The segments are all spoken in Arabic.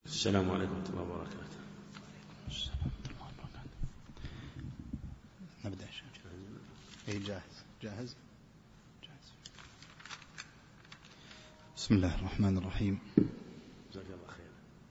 السلام عليكم ورحمة الله وبركاته. نبدأ. جاهز. بسم الله الرحمن الرحيم. جزاك الله خير.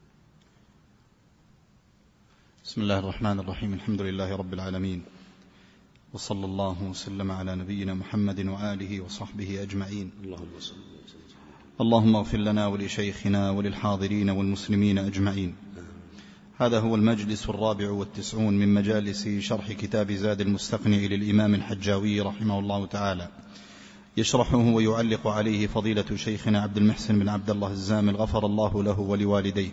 بسم الله الرحمن الرحيم. الحمد لله رب العالمين، وصلى الله وسلم على نبينا محمد وآله وصحبه أجمعين. اللهم اغفر لنا ولشيخنا وللحاضرين والمسلمين أجمعين. هذا هو المجلس 94 من مجالس شرح كتاب زاد المستقنع للإمام الحجاوي رحمه الله تعالى، يشرحه ويعلق عليه فضيلة شيخنا عبد المحسن بن عبد الله الزامل غفر الله له ولوالديه.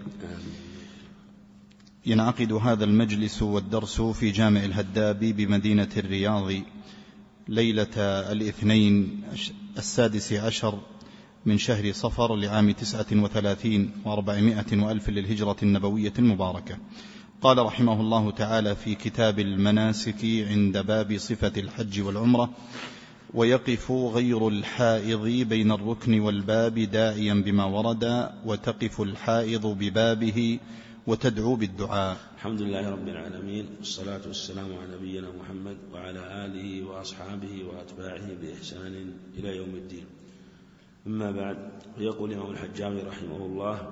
ينعقد هذا المجلس والدرس في جامع الهدابي بمدينة الرياض ليلة الاثنين 16 من شهر صفر لعام 39 و400 وألف للهجرة النبوية المباركة. قال رحمه الله تعالى في كتاب المناسك عند باب صفة الحج والعمرة: ويقف غير الحائض بين الركن والباب داعيا بما ورد، وتقف الحائض ببابه وتدعو بالدعاء. الحمد لله رب العالمين، والصلاة والسلام على نبينا محمد وعلى آله وأصحابه وأتباعه بإحسان إلى يوم الدين. أما بعد، فيقول الإمام الحجاوي رحمه الله: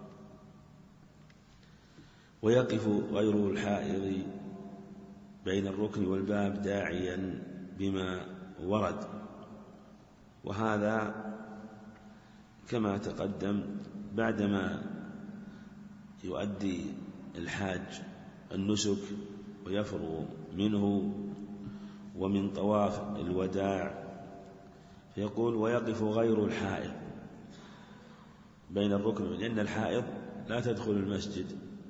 ويقف غير الحائض بين الركن والباب داعيا بما ورد. وهذا كما تقدم بعدما يؤدي الحاج النسك ويفرغ منه ومن طواف الوداع، فيقول: ويقف غير الحائض بين الركن، لأن الحائض لا تدخل المسجد،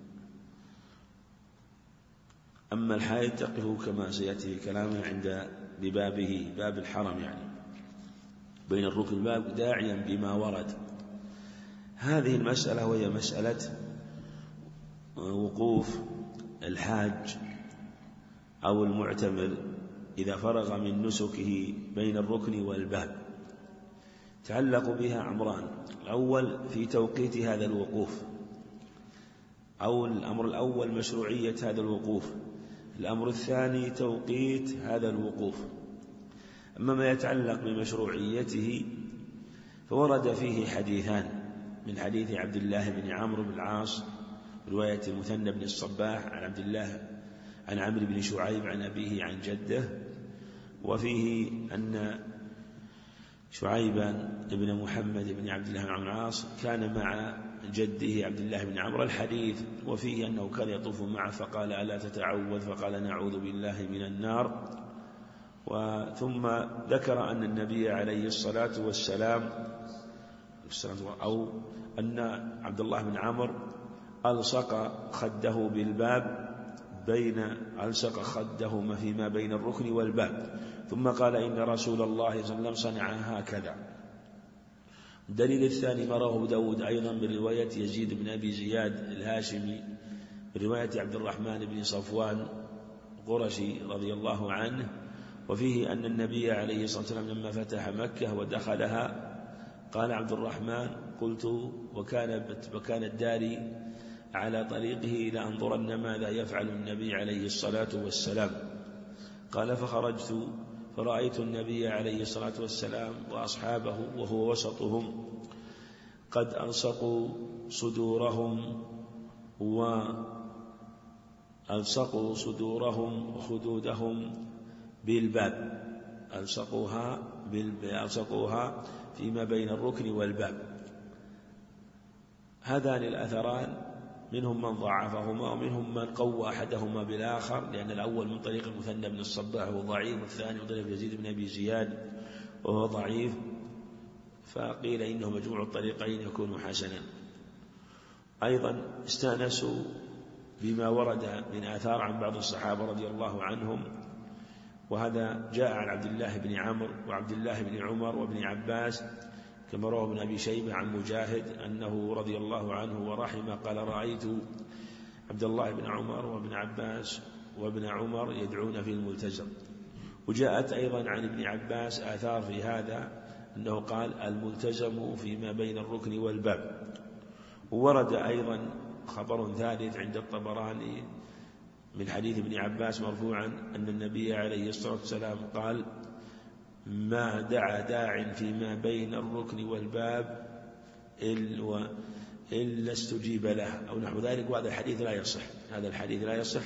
أما الحائض تقف كما سيأتي كلامه عند ببابه، باب الحرم يعني، بين الركن والباب داعيا بما ورد. هذه المسألة وهي مسألة وقوف الحاج أو المعتمر إذا فرغ من نسكه بين الركن والباب، تعلق بها أمران: الأول في توقيت هذا الوقوف، أو الأمر الأول مشروعية هذا الوقوف، الأمر الثاني توقيت هذا الوقوف. أما ما يتعلق بمشروعيته فورد فيه حديثان: من حديث عبد الله بن عمرو بن العاص رواية المثنى بن الصباح عن عبد الله عن عمرو بن شعيب عن أبيه عن جده، وفيه أن شعيب بن محمد بن عبد الله بن عمرو بن العاص كان مع جده عبد الله بن عمرو. الحديث وفيه أنه كان يطوف معه فقال: ألا تتعوذ؟ فقال: نعوذ بالله من النار. ثم ذكر أن النبي عليه الصلاة والسلام أو أن عبد الله بن عمرو ألصق خده بالباب، ألصق خده فيما بين الركن والباب، ثم قال: إن رسول الله صلى الله عليه وسلم صنع هكذا. الدليل الثاني ما رواه داود أيضا برواية يزيد بن أبي زياد الهاشمي برواية عبد الرحمن بن صفوان قرشي رضي الله عنه، وفيه أن النبي عليه الصلاة والسلام لما فتح مكة ودخلها قال عبد الرحمن: قلت وكانت داري على طريقه لأنظرن ماذا يفعل النبي عليه الصلاة والسلام. قال: فخرجت فرأيت النبي عليه الصلاة والسلام وأصحابه وهو وسطهم قد ألصقوا صدورهم وخدودهم بالباب، ألصقوها فيما بين الركن والباب. هذان الأثران منهم من ضعفهما ومنهم من قوى أحدهما بالآخر، لأن الأول من طريق المثنى بن الصباح وهو ضعيف، والثاني من طريق يزيد بن أبي زياد وهو ضعيف، فقيل إنه مجموع الطريقين يكون حسنا. أيضا استأنسوا بما ورد من آثار عن بعض الصحابة رضي الله عنهم، وهذا جاء عن عبد الله بن عمرو وعبد الله بن عمر وابن عباس، كما رواه ابن أبي شيبة عن مجاهد أنه رضي الله عنه ورحمه قال: رأيت عبد الله بن عمر وابن عباس وابن عمر يدعون في الملتزم. وجاءت أيضا عن ابن عباس آثار في هذا أنه قال: الملتزم فيما بين الركن والباب. وورد أيضا خبر ثالث عند الطبراني من حديث ابن عباس مرفوعا أن النبي عليه الصلاة والسلام قال: ما دعا داع فيما بين الركن والباب إلا استجيب له، أو نحو ذلك. وهذا الحديث لا يصح، هذا الحديث لا يصح.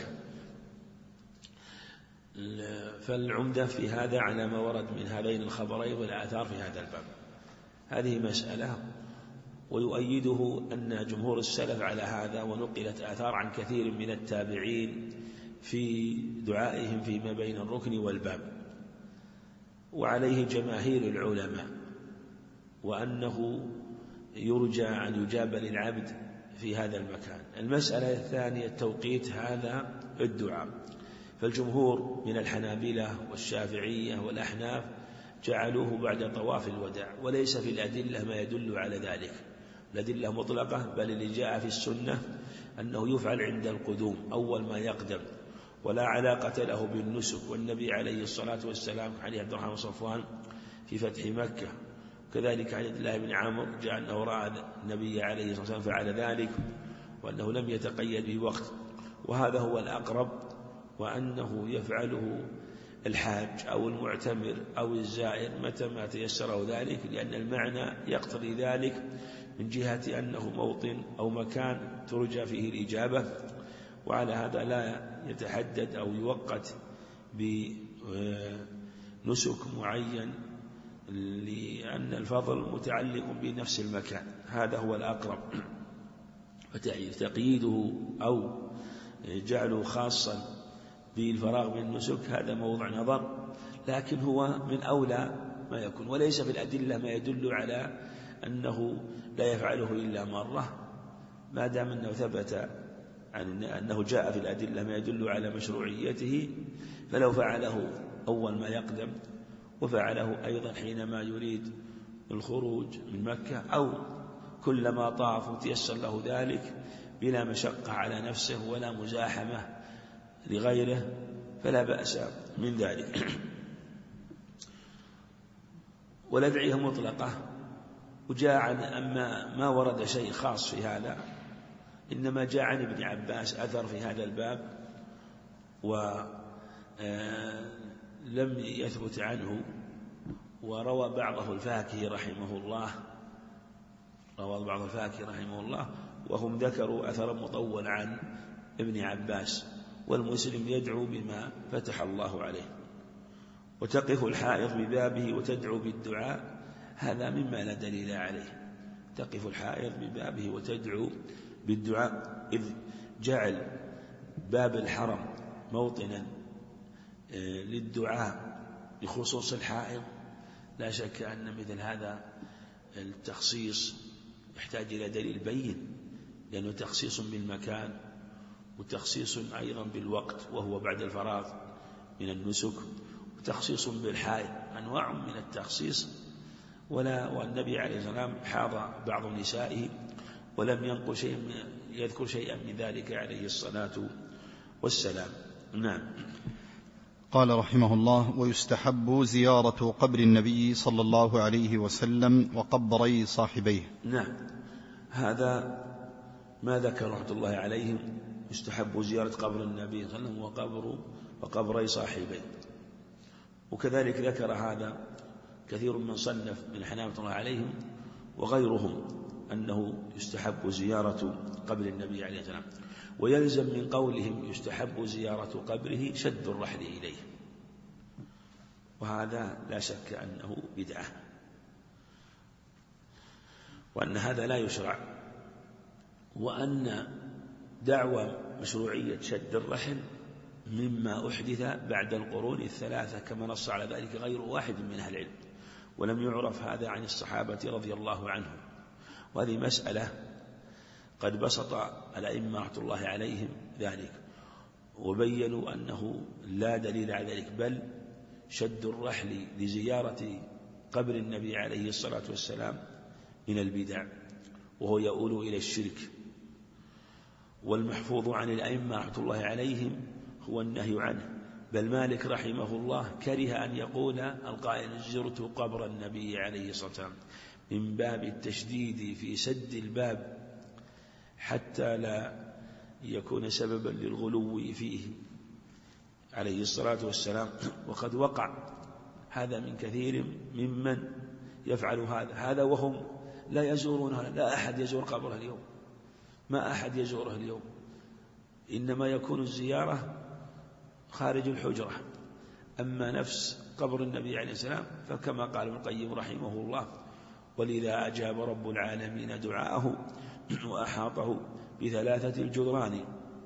فالعمدة في هذا على ما ورد من هذين الخبرين والآثار في هذا الباب. هذه مسألة. ويؤيده أن جمهور السلف على هذا، ونقلت آثار عن كثير من التابعين في دعائهم فيما بين الركن والباب، وعليه جماهير العلماء، وأنه يرجى أن يجاب للعبد في هذا المكان. المسألة الثانية توقيت هذا الدعاء، فالجمهور من الحنابلة والشافعية والأحناف جعلوه بعد طواف الوداع، وليس في الأدلة ما يدل على ذلك، الأدلة مطلقة، بل اللي جاء في السنة أنه يفعل عند القدوم أول ما يقدم، ولا علاقة له بالنسك. والنبي عليه الصلاة والسلام حديث عبد الرحمن صفوان في فتح مكة، كذلك عن عبد الله بن عمرو جاء أنه رأى النبي عليه الصلاة والسلام فعل ذلك، وأنه لم يتقيد بوقت، وهذا هو الأقرب، وأنه يفعله الحاج أو المعتمر أو الزائر متى ما تيسره ذلك، لأن المعنى يقتضي ذلك من جهة أنه موطن أو مكان ترجى فيه الإجابة. وعلى هذا لا يتحدد أو يوقت بنسك معين، لأن الفضل متعلق بنفس المكان، هذا هو الأقرب. فتقييده أو جعله خاصا بالفراغ من النسك هذا موضع نظر، لكن هو من أولى ما يكون. وليس في الأدلة ما يدل على أنه لا يفعله إلا مرة، ما دام أنه ثبت عن أنه جاء في الأدلة ما يدل على مشروعيته، فلو فعله أول ما يقدم، وفعله أيضا حينما يريد الخروج من مكة، أو كلما طاف وتيسر له ذلك بلا مشقة على نفسه ولا مزاحمة لغيره، فلا بأس من ذلك. والأدعية مطلقة، وجاء عن أما ما ورد شيء خاص في هذا، إنما جاء عن ابن عباس أثر في هذا الباب، ولم يثبت عنه، وروى بعضه الفاكهي رحمه الله، وهم ذكروا أثرا مطول عن ابن عباس. والمسلم يدعو بما فتح الله عليه. وتقف الحائض ببابه وتدعو بالدعاء، هذا مما لا دليل عليه. تقف الحائض ببابه وتدعو بالدعاء، إذ جعل باب الحرم موطنا للدعاء بخصوص الحائض. لا شك أن مثل هذا التخصيص يحتاج إلى دليل بين، لأنه تخصيص بالمكان وتخصيص أيضا بالوقت وهو بعد الفراغ من النسك، وتخصيص بالحائض، أنواع من التخصيص. والنبي عليه الصلاة والسلام حاض بعض نسائه ولم يذكر شيئا من ذلك عليه الصلاة والسلام. نعم. قال رحمه الله: ويستحب زيارة قبر النبي صلى الله عليه وسلم وقبري صاحبيه. نعم، هذا ما ذكر رحمة الله عليهم، يستحب زيارة قبر النبي صلى الله عليه وسلم وقبري صاحبيه. وكذلك ذكر هذا كثير من صنف من حنابلة الله عليهم وغيرهم، أنه يستحب زيارة قبر النبي عليه السلام. ويلزم من قولهم يستحب زيارة قبره شد الرحل إليه، وهذا لا شك أنه بدعة، وأن هذا لا يشرع، وأن دعوى مشروعية شد الرحل مما أحدث بعد القرون الثلاثة، كما نص على ذلك غير واحد من أهل العلم، ولم يعرف هذا عن الصحابة رضي الله عنهم. وهذه مسألة قد بسط الأئمة رحمة الله عليهم ذلك، وبينوا أنه لا دليل على ذلك، بل شد الرحل لزيارة قبر النبي عليه الصلاة والسلام من البدع، وهو يؤول إلى الشرك. والمحفوظ عن الأئمة رحمة الله عليهم هو النهي عنه، بل مالك رحمه الله كره أن يقول القائل زرت قبر النبي عليه الصلاة والسلام، من باب التشديد في سد الباب حتى لا يكون سببا للغلو فيه عليه الصلاة والسلام. وقد وقع هذا من كثير ممن يفعل هذا وهم لا يزورونها، لا أحد يزور قبره اليوم، ما أحد يزوره اليوم، إنما يكون الزيارة خارج الحجرة. أما نفس قبر النبي عليه السلام فكما قال ابن القيم رحمه الله: ولذا أجاب رب العالمين دعاءه وأحاطه بثلاثة الجدران.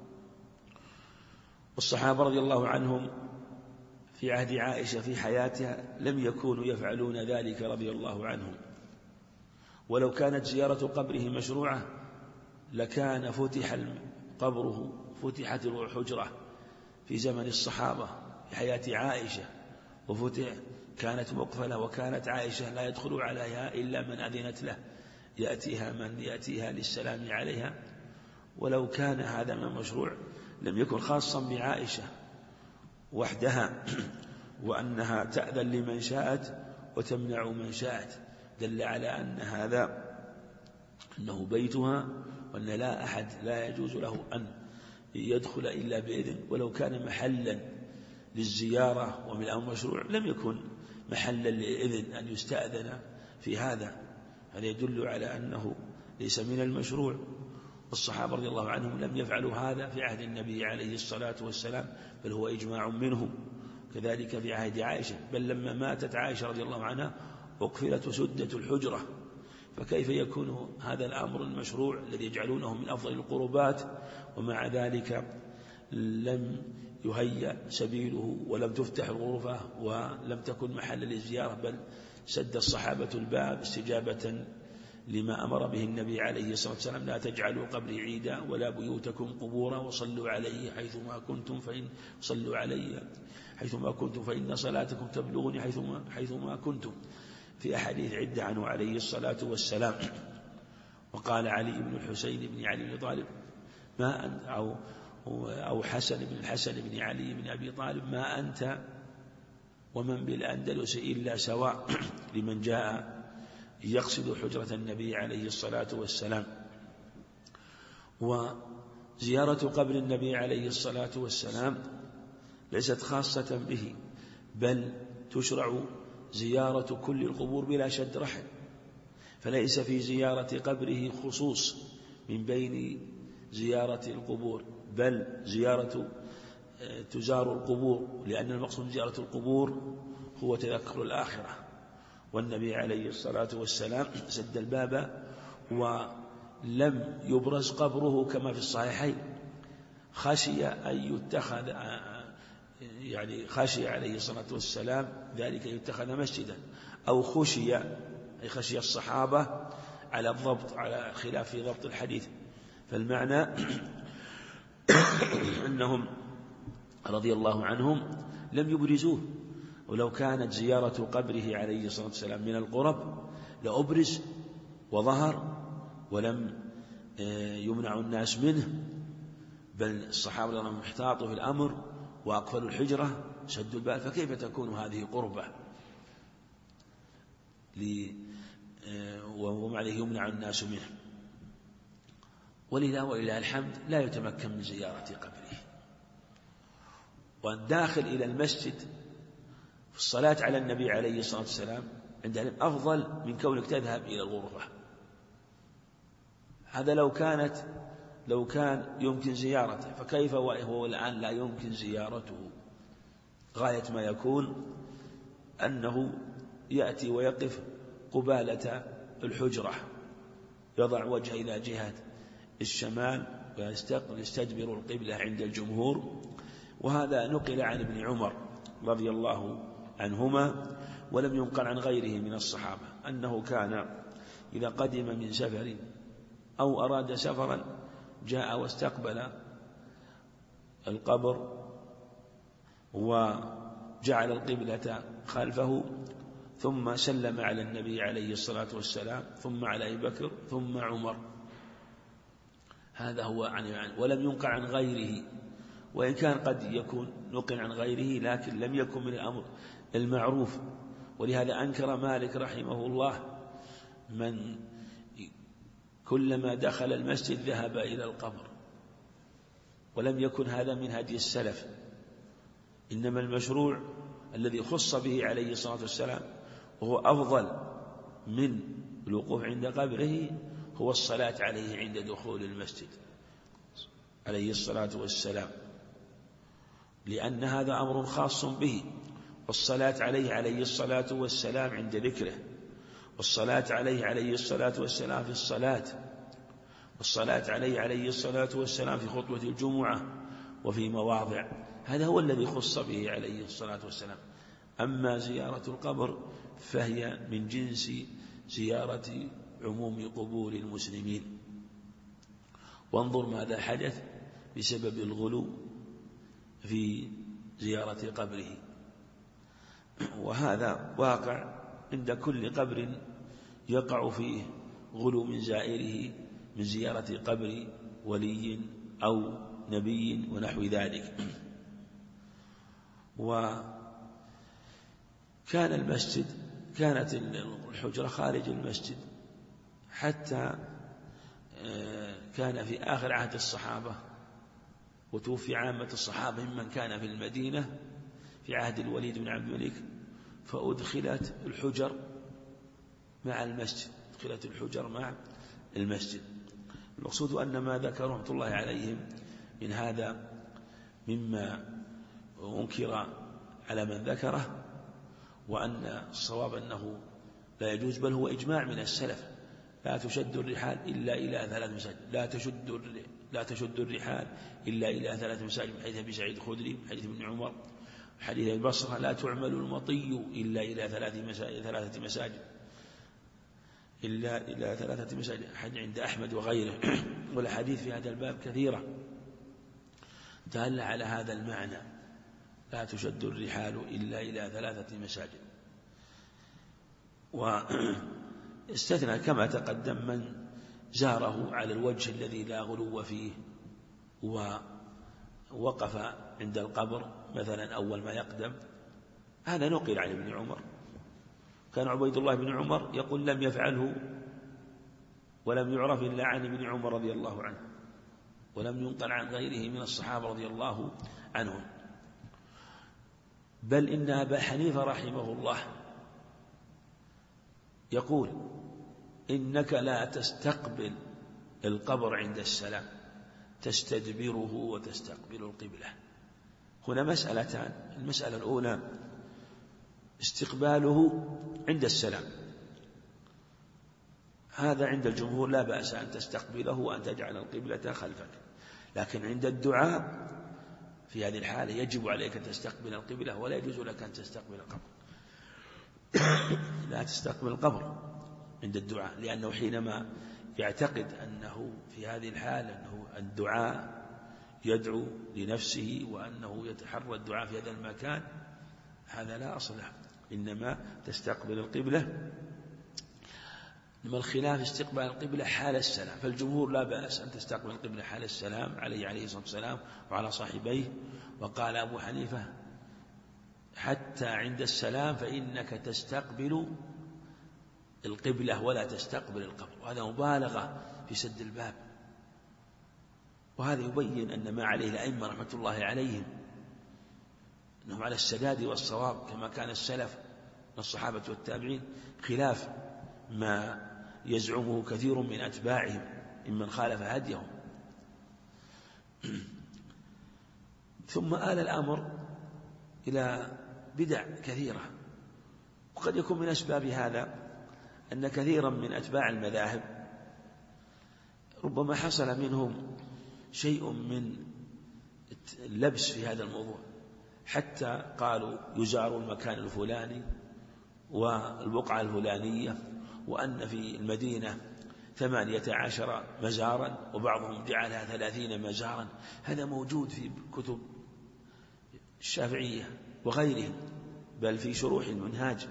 والصحابة رضي الله عنهم في عهد عائشة في حياتها لم يكونوا يفعلون ذلك رضي الله عنهم، ولو كانت زيارة قبره مشروعة لكان فتح قبره، فتحت الحجرة في زمن الصحابة في حياة عائشة، وفتح كانت مقفلة، وكانت عائشة لا يدخل عليها إلا من أذنت له، يأتيها من يأتيها للسلام عليها. ولو كان هذا من مشروع لم يكن خاصا بعائشة وحدها، وأنها تأذن لمن شاءت وتمنع من شاءت، دل على أن هذا أنه بيتها، وأن لا أحد لا يجوز له أن يدخل إلا بإذن. ولو كان محلا للزيارة ومن الأمر مشروع لم يكن محلا لإذن أن يستأذن في هذا يدل على أنه ليس من المشروع. والصحابة رضي الله عنهم لم يفعلوا هذا في عهد النبي عليه الصلاة والسلام، بل هو إجماع منهم. كذلك في عهد عائشة، بل لما ماتت عائشة رضي الله عنها أقفلت وسدت الحجرة، فكيف يكون هذا الأمر المشروع الذي يجعلونه من أفضل القربات ومع ذلك لم يهيأ سبيله ولم تفتح الغرفة ولم تكن محل للزيارة، بل سد الصحابة الباب استجابة لما أمر به النبي عليه الصلاة والسلام: لا تجعلوا قبري عيدا ولا بيوتكم قبورا وصلوا علي حيثما كنتم صلوا علي حيثما كنتم فإن صلاتكم تبلغني حيثما كنتم، في أحاديث عدة عنه عليه الصلاة والسلام. وقال علي بن الحسين بن علي بن طالب ما أنت أو حسن بن الحسن بن علي بن أبي طالب: ما أنت ومن بالأندلس إلا سواء، لمن جاء يقصد حجرة النبي عليه الصلاة والسلام. وزيارة قبر النبي عليه الصلاة والسلام ليست خاصة به، بل تشرع زيارة كل القبور بلا شد رحل، فليس في زيارة قبره خصوص من بين زيارة القبور، بل تزار القبور، لأن المقصود من زيارة القبور هو تذكر الآخرة. والنبي عليه الصلاة والسلام سد الباب ولم يبرز قبره كما في الصحيحين، خشي أن يتخذ، يعني خشي عليه الصلاة والسلام ذلك يتخذ مسجدا، أو خشي أي خشي الصحابة على الضبط، على خلاف ضبط الحديث. فالمعنى أنهم رضي الله عنهم لم يبرزوه، ولو كانت زيارة قبره عليه الصلاة والسلام من القرب لأبرز وظهر ولم يمنع الناس منه، بل الصحابة لهم احتاطوا في الأمر وأقفلوا الحجرة سدوا الباب، فكيف تكون هذه قربة ومع ذلك يمنع الناس منه؟ ولذا ولله الحمد لا يتمكن من زيارة قبره. والداخل إلى المسجد في الصلاة على النبي عليه الصلاة والسلام عندهم أفضل من كونك تذهب إلى الغرفة. هذا لو كان يمكن زيارته، فكيف وهو الآن لا يمكن زيارته؟ غاية ما يكون أنه يأتي ويقف قبالة الحجرة، يضع وجهه إلى جهة الشمال ويستدبر القبلة عند الجمهور. وهذا نقل عن ابن عمر رضي الله عنهما، ولم ينقل عن غيره من الصحابة، أنه كان إذا قدم من سفر أو أراد سفرا جاء واستقبل القبر وجعل القبلة خلفه، ثم سلم على النبي عليه الصلاة والسلام، ثم على أبي بكر، ثم عمر. هذا هو ولم ينقل عن غيره، وإن كان قد يكون نقل عن غيره لكن لم يكن من الأمر المعروف. ولهذا أنكر مالك رحمه الله من كلما دخل المسجد ذهب إلى القبر، ولم يكن هذا من هدي السلف، إنما المشروع الذي خص به عليه الصلاة والسلام وهو أفضل من الوقوف عند قبره هو الصلاة عليه عند دخول المسجد عليه الصلاة والسلام، لأن هذا أمر خاص به، والصلاة عليه عليه الصلاة والسلام عند ذكره، والصلاة عليه عليه الصلاة والسلام في الصلاة، والصلاة عليه عليه الصلاة والسلام في خطبة الجمعة وفي مواضع، هذا هو الذي خص به عليه الصلاة والسلام. أما زيارة القبر فهي من جنس زيارة عموم قبور المسلمين. وانظر ماذا حدث بسبب الغلو في زيارة قبره، وهذا واقع عند كل قبر يقع فيه غلو من زائره من زيارة قبر ولي أو نبي ونحو ذلك. كانت الحجرة خارج المسجد حتى كان في آخر عهد الصحابة، وتوفي عامة الصحابة ممن كان في المدينة في عهد الوليد بن عبد الملك، فأدخلت الحجر مع المسجد، أدخلت الحجر مع المسجد. المقصود أن ما ذكروا رحمة الله عليهم من هذا مما أنكر على من ذكره، وأن الصواب أنه لا يجوز، بل هو إجماع من السلف، لا تشد الرحال إلا إلى 3 مساجد، لا تشد الرحال إلا إلى 3 مساجد، من حديث أبي سعيد الخدري، من حديث ابن عمر، حديث البصرة لا تعمل المطي إلا إلى 3 مساجد، إلا إلى 3 مساجد، عند أحمد وغيره. والحديث في هذا الباب كثيرة دل على هذا المعنى، لا تشد الرحال إلا إلى 3 مساجد. واستثنى كما تقدم من زاره على الوجه الذي لا غلو فيه، ووقف عند القبر مثلا أول ما يقدم، هذا نقل عن ابن عمر، كان عبيد الله بن عمر يقول لم يفعله ولم يعرف إلا عن ابن عمر رضي الله عنه، ولم ينقل عن غيره من الصحابة رضي الله عنهم. بل إن أبا حنيفة رحمه الله يقول إنك لا تستقبل القبر عند السلام، تستدبره وتستقبل القبلة. هنا مسألتان، المسألة الأولى استقباله عند السلام، هذا عند الجمهور لا بأس أن تستقبله وأن تجعل القبلة خلفك، لكن عند الدعاء في هذه الحالة يجب عليك أن تستقبل القبلة، ولا يجوز لك أن تستقبل القبر. لا تستقبل القبر عند الدعاء، لأنه حينما يعتقد أنه في هذه الحالة أنه الدعاء يدعو لنفسه وأنه يتحرى الدعاء في هذا المكان، هذا لا أصل له، إنما تستقبل القبلة. لما الخلاف استقبال القبلة حال السلام، فالجمهور لا بأس أن تستقبل القبلة حال السلام عليه الصلاة والسلام وعلى صاحبيه. وقال أبو حنيفة حتى عند السلام فإنك تستقبل القبلة ولا تستقبل القبر، وهذا مبالغة في سد الباب، وهذا يبين أن ما عليه الأئمة رحمة الله عليهم أنهم على السداد والصواب كما كان السلف من الصحابة والتابعين، خلاف ما يزعمه كثير من أتباعهم ممن خالف هديهم. ثم آل الأمر إلى بدع كثيرة، وقد يكون من أسباب هذا أن كثيرا من أتباع المذاهب ربما حصل منهم شيء من اللبس في هذا الموضوع، حتى قالوا يزار المكان الفلاني والبقعة الفلانية، وأن في المدينة 18 مزارا وبعضهم جعلها 30 مزارا. هذا موجود في كتب الشافعية وغيرهم، بل في شروح المنهاج،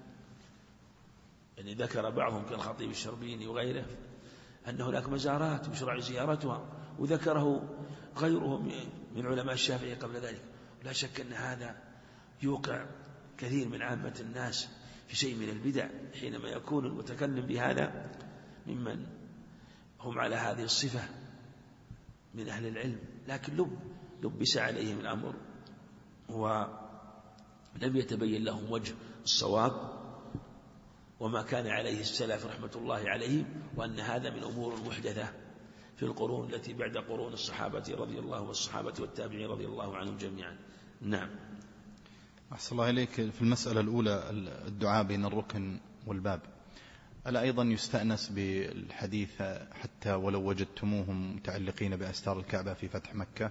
يعني ذكر بعضهم كالخطيب الشربيني وغيره أن هناك مزارات يشرع زيارتها، وذكره غيره من علماء الشافعية قبل ذلك. لا شك أن هذا يوقع كثير من عامة الناس في شيء من البدع، حينما يكون المتكلم بهذا ممن هم على هذه الصفة من أهل العلم، لكن لبس عليهم الأمر ولم يتبين لهم وجه الصواب وما كان عليه السلف رحمة الله عليهم، وأن هذا من أمور محدثة في القرون التي بعد قرون الصحابة رضي الله والصحابة والتابعين رضي الله عنهم جميعا. نعم. أحسن الله إليك. في المسألة الأولى الدعاء بين الركن والباب، ألا أيضا يستأنس بالحديث حتى ولو وجدتموهم متعلقين بأستار الكعبة في فتح مكة؟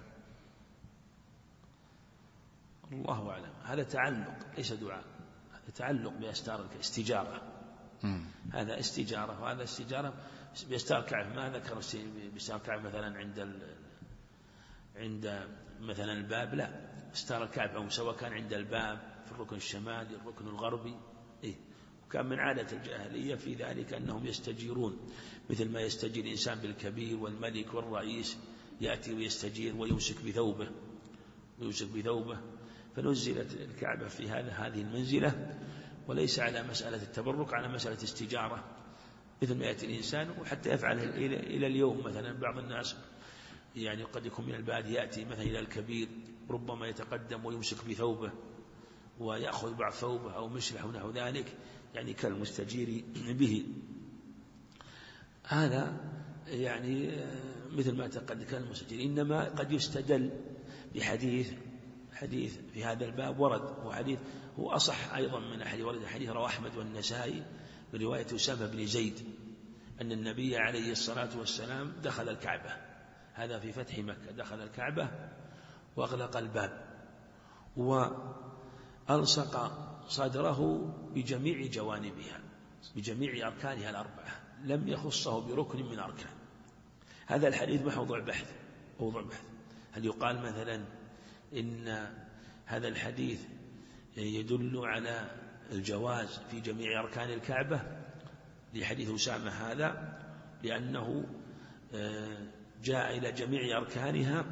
الله أعلم. هذا تعلق ليس دعاء، هذا تعلق بأستار استجارة. هذا استجارة وهذا استجارة بأستار الكعبة. ما ذكر بأستار الكعبة مثلا عند مثلا الباب، لا، أستار الكعبة سواء كان عند الباب في الركن الشمالي الركن الغربي. وكان من عادة الجاهلية في ذلك أنهم يستجيرون، مثل ما يستجير الإنسان بالكبير والملك والرئيس، يأتي ويستجير ويمسك بثوبه. فنزلت الكعبة في هذه المنزلة، وليس على مسألة التبرك، على مسألة استجارة، مثل ما يأتي الإنسان وحتى يفعل إلى اليوم. مثلا بعض الناس يعني قد يكون من البادية يأتي مثلا إلى الكبير، ربما يتقدم ويمسك بثوبه ويأخذ بعض ثوبه أو مشلح ونحو ذلك، يعني كالمستجير به. هذا يعني مثل ما تقدم كالمستجير. إنما قد يستدل بحديث في هذا الباب ورد، وحديث هو أصح أيضا من أحد ورد، حديث رواه أحمد والنسائي برواية أسامة بن زيد أن النبي عليه الصلاة والسلام دخل الكعبة، هذا في فتح مكة، دخل الكعبة وأغلق الباب وألصق صدره بجميع جوانبها، بجميع أركانها الأربعة، لم يخصه بركن من أركان. هذا الحديث موضوع بحث. هل يقال مثلا إن هذا الحديث يدل على الجواز في جميع أركان الكعبة لحديث أسامة هذا، لأنه جاء إلى جميع أركانها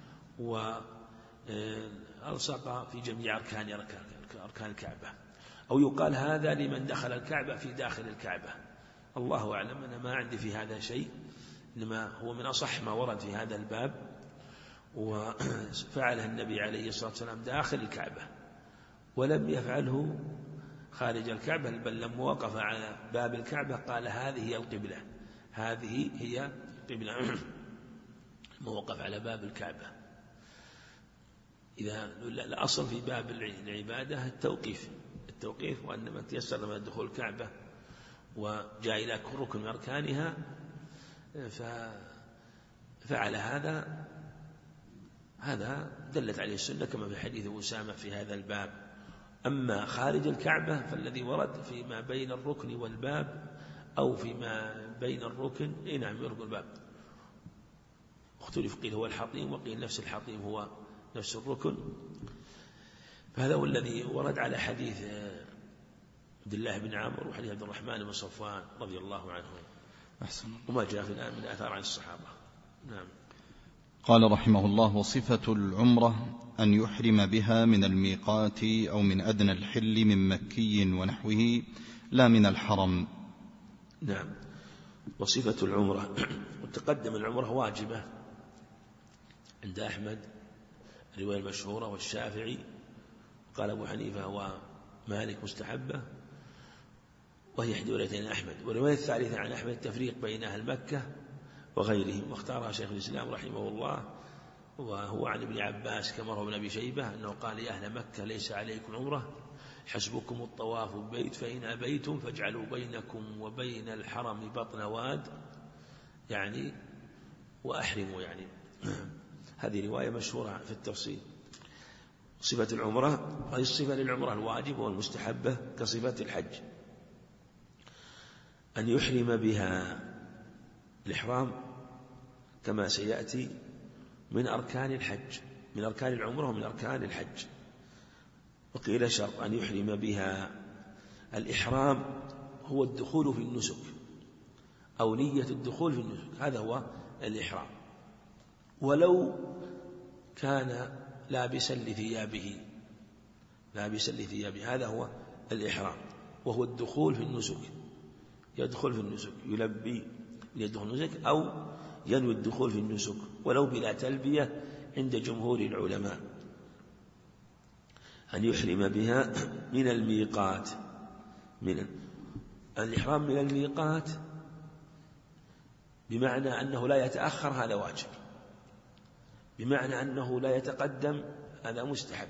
وألصق في جميع أركان الكعبة، أو يقال هذا لمن دخل الكعبة في داخل الكعبة. الله أعلم، أنا ما عندي في هذا شيء، إنما هو من أصح ما ورد في هذا الباب، وفعله النبي عليه الصلاة والسلام داخل الكعبة، ولم يفعله خارج الكعبة، بل لما وقف على باب الكعبة قال هذه هي القبلة، هذه هي القبلة، ما وقف على باب الكعبة. إذا الأصل في باب العبادة التوقيف، وأن من تيسر من دخول الكعبة وجاء إلى ركن من أركانها ففعل هذا دلت عليه السنة كما في حديث أسامة في هذا الباب. أما خارج الكعبة فالذي ورد فيما بين الركن والباب، أو فيما بين الركن نعم يركن الباب، اختلف، قيل هو الحطيم وقيل نفس الحطيم هو نفس الركن. فهذا هو الذي ورد على حديث عبد الله بن عمرو وحديث عبد الرحمن بن صفوان رضي الله عنه، وما جاء في الآن من آثار عن الصحابة. نعم. قال رحمه الله: وصفة العمرة أن يحرم بها من الميقات أو من أدنى الحل من مكي ونحوه، لا من الحرم. نعم. وصفة العمرة، وتقدم العمرة واجبة عند أحمد الرواية المشهورة، والشافعي قال أبو حنيفة ومالك مستحبة، وهي إحدى روايتين أحمد. والرواية الثالثة عن أحمد التفريق بين أهل مكة وغيرهم، واختارها شيخ الإسلام رحمه الله، وهو عن ابن عباس كما روى ابن أبي شيبة أنه قال: يا أهل مكة ليس عليكم عمرة، حسبكم الطواف بالبيت، فإن أبيتم فاجعلوا بينكم وبين الحرم بطن واد، يعني وأحرموا، يعني هذه رواية مشهورة في التفصيل. صفة العمرة هذه الصفة للعمرة الواجبة والمستحبة كصفة الحج، أن يحرم بها الإحرام كما سيأتي من أركان الحج، من أركان العمرة ومن أركان الحج. وقيل شرط أن يحرم بها الإحرام هو الدخول في النسك، أو نية الدخول في النسك، هذا هو الإحرام، ولو كان لابسا لثيابه، هذا هو الإحرام، وهو الدخول في النسك، يدخل في النسك، يلبي يدخل النسك أو ينوي الدخول في النسك ولو بلا تلبية عند جمهور العلماء، أن يحرم بها من الميقات. من الإحرام من الميقات بمعنى أنه لا يتأخر، هذا واجب، بمعنى أنه لا يتقدم، هذا مستحب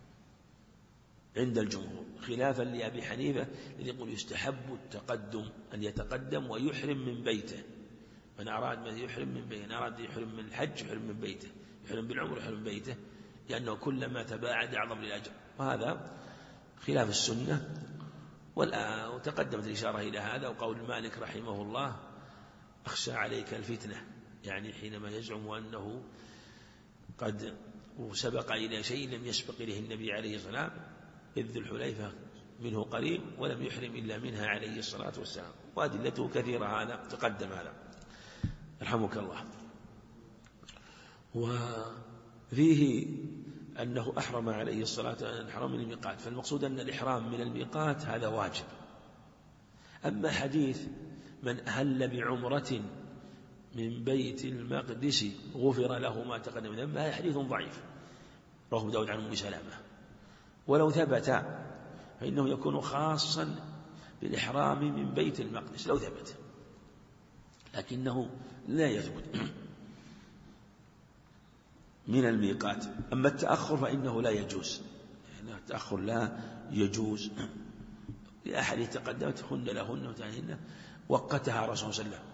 عند الجمهور، خلافا لأبي حنيفة الذي يقول يستحب التقدم، أن يتقدم ويحرم من بيته. من أراد أن يحرم من بيته، من أراد يحرم من الحج يحرم من بيته، يحرم بالعمر يحرم من بيته، لأنه كلما تباعد أعظم للأجر، وهذا خلاف السنة. وتقدمت الإشارة إلى هذا. وقول مالك رحمه الله: أخشى عليك الفتنة، يعني حينما يزعم أنه قد سبق إلى شيء لم يسبق إليه النبي عليه الصلاة والسلام، إذ ذو الحليفة منه قريب ولم يحرم إلا منها عليه الصلاة والسلام، وأدلته كثيرة، هذا تقدم هذا رحمك الله. وفيه أنه أحرم عليه الصلاة والسلام الإحرام من الميقات، فالمقصود أن الإحرام من الميقات هذا واجب. أما حديث من أهل بعمرة من بيت المقدس غفر له ما تقدم من ذنبه، هذا حديث ضعيف رواه أبو داود عن أم سلمة، ولو ثبت فإنه يكون خاصا بالإحرام من بيت المقدس لو ثبت، لكنه لا يثبت من الميقات. أما التأخر فإنه لا يجوز، يعني التأخر لا يجوز لأحد تقدمت هن لهن وتعنهن، وقتها رسول صلى الله عليه وسلم،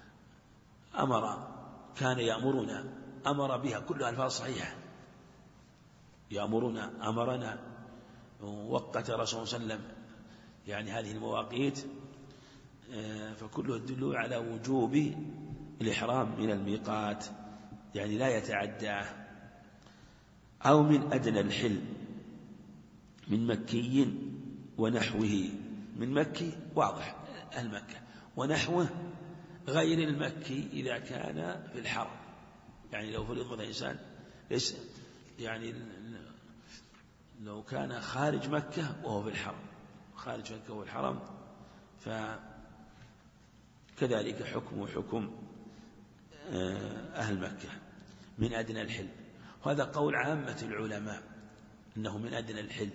كان يأمرنا، أمر بها، كلها ألفاظ صحيحة، يأمرنا، أمرنا، وقت رسول صلى الله عليه وسلم يعني هذه المواقيت، فكله يدل على وجوب الإحرام من الميقات، يعني لا يتعداه. أو من أدنى الحل من مكي ونحوه، من مكي واضح أهل مكة، ونحوه غير المكي إذا كان في الحرم، يعني لو فرض مثلا إنسان ليس، يعني لو كان خارج مكة وهو في الحرم، خارج مكة وهو الحرم، فكذلك حكم أهل مكة من أدنى الحل. وهذا قول عامة العلماء أنه من أدنى الحل.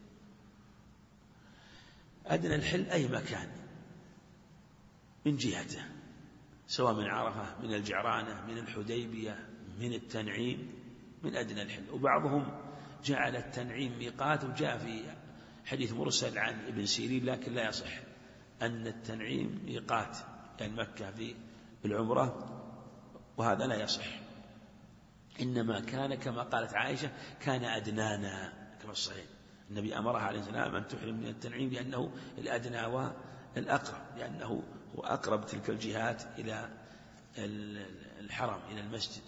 أدنى الحل أي مكان من جهته، سواء من عرفة، من الجعرانة، من الحديبية، من التنعيم، من أدنى الحل. وبعضهم جعل التنعيم ميقات، وجاء في حديث مرسل عن ابن سيرين لكن لا يصح أن التنعيم ميقات يعني مكة في العمرة، وهذا لا يصح، إنما كان كما قالت عائشة كان أدنانا كما الصحيح، النبي أمرها عليه السلام أن تحرم من التنعيم لأنه الأدنى والأقرب، لأنه هو أقرب تلك الجهات إلى الحرم إلى المسجد.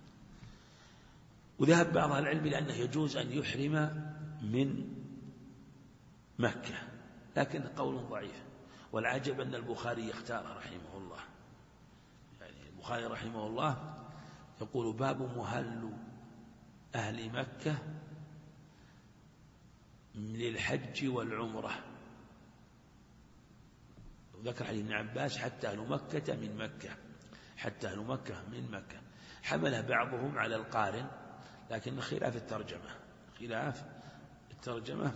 وذهب بعض العلم إلى أنه يجوز أن يحرم من مكة، لكن قول ضعيف. والعجب أن البخاري اختار رحمه الله، يعني البخاري رحمه الله يقول: باب مهل أهل مكة للحج والعمرة، وذكر حديث ابن عباس: حتى أهل مكة من مكة، حتى أهل مكة من مكة. حمل بعضهم على القارن، لكن خلاف الترجمة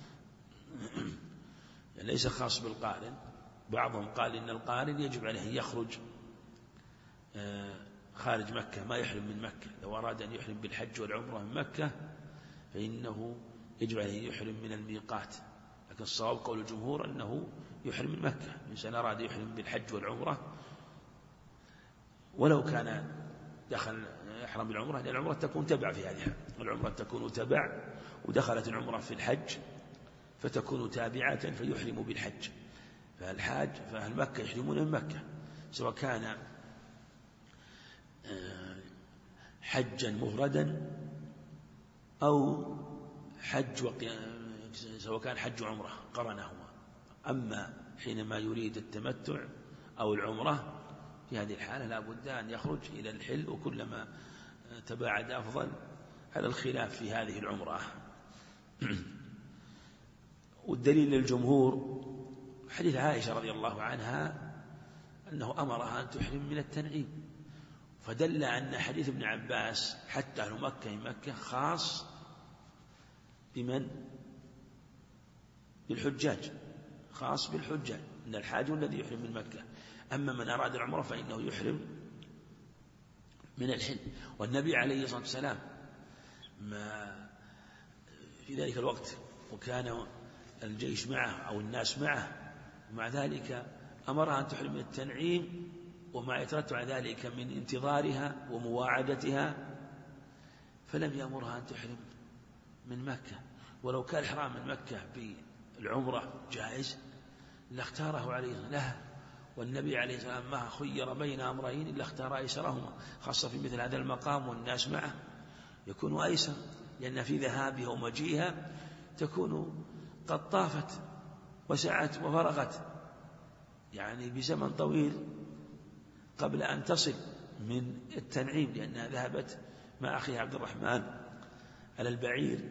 ليس خاص بالقارن. بعضهم قال إن القارن يجب عليه أن يخرج خارج مكة، ما يحرم من مكة. لو أراد أن يحرم بالحج والعمرة من مكة فإنه يجب عليه أن يحرم من الميقات، لكن الصواب قول الجمهور أنه يحرم من مكة. الإنسان أراد يحرم بالحج والعمرة ولو كان دخل يحرم بالعمرة، لأن العمرة تكون تبع في هذه، العمرة تكون تبع، ودخلت العمرة في الحج فتكون تابعة فيحرم بالحج. فأهل مكة يحرمون من مكة، سواء كان حجا مفردا أو سواء كان حج وعمرة قرنهما. أما حينما يريد التمتع أو العمرة في هذه الحالة لا بد أن يخرج إلى الحل، وكلما تباعد أفضل، على الخلاف في هذه العمرة. والدليل للجمهور حديث عائشة رضي الله عنها أنه أمرها أن تحرم من التنعيم، فدل أن حديث ابن عباس حتى أهل مكة خاص بمن؟ بالحجاج، خاص بالحجاج، أن الحاج الذي يحرم من مكة. أما من أراد العمرة فإنه يحرم من الحل. والنبي عليه الصلاة والسلام ما في ذلك الوقت وكان الجيش معه أو الناس معه، ومع ذلك أمرها أن تحرم من التنعيم وما يترتب على ذلك من انتظارها ومواعدتها، فلم يأمرها أن تحرم من مكة. ولو كان الإحرام من مكة بالعمرة جائز لاختاره عليه لها، والنبي عليه الصلاة والسلام ما خير بين أمرين إلا اختار أيسرهما، خاصة في مثل هذا المقام والناس معه يكون أيسر، لأن في ذهابها ومجيئها تكون قد طافت وسعت وفرغت يعني بزمن طويل قبل أن تصل من التنعيم، لأنها ذهبت مع أخيها عبد الرحمن على البعير.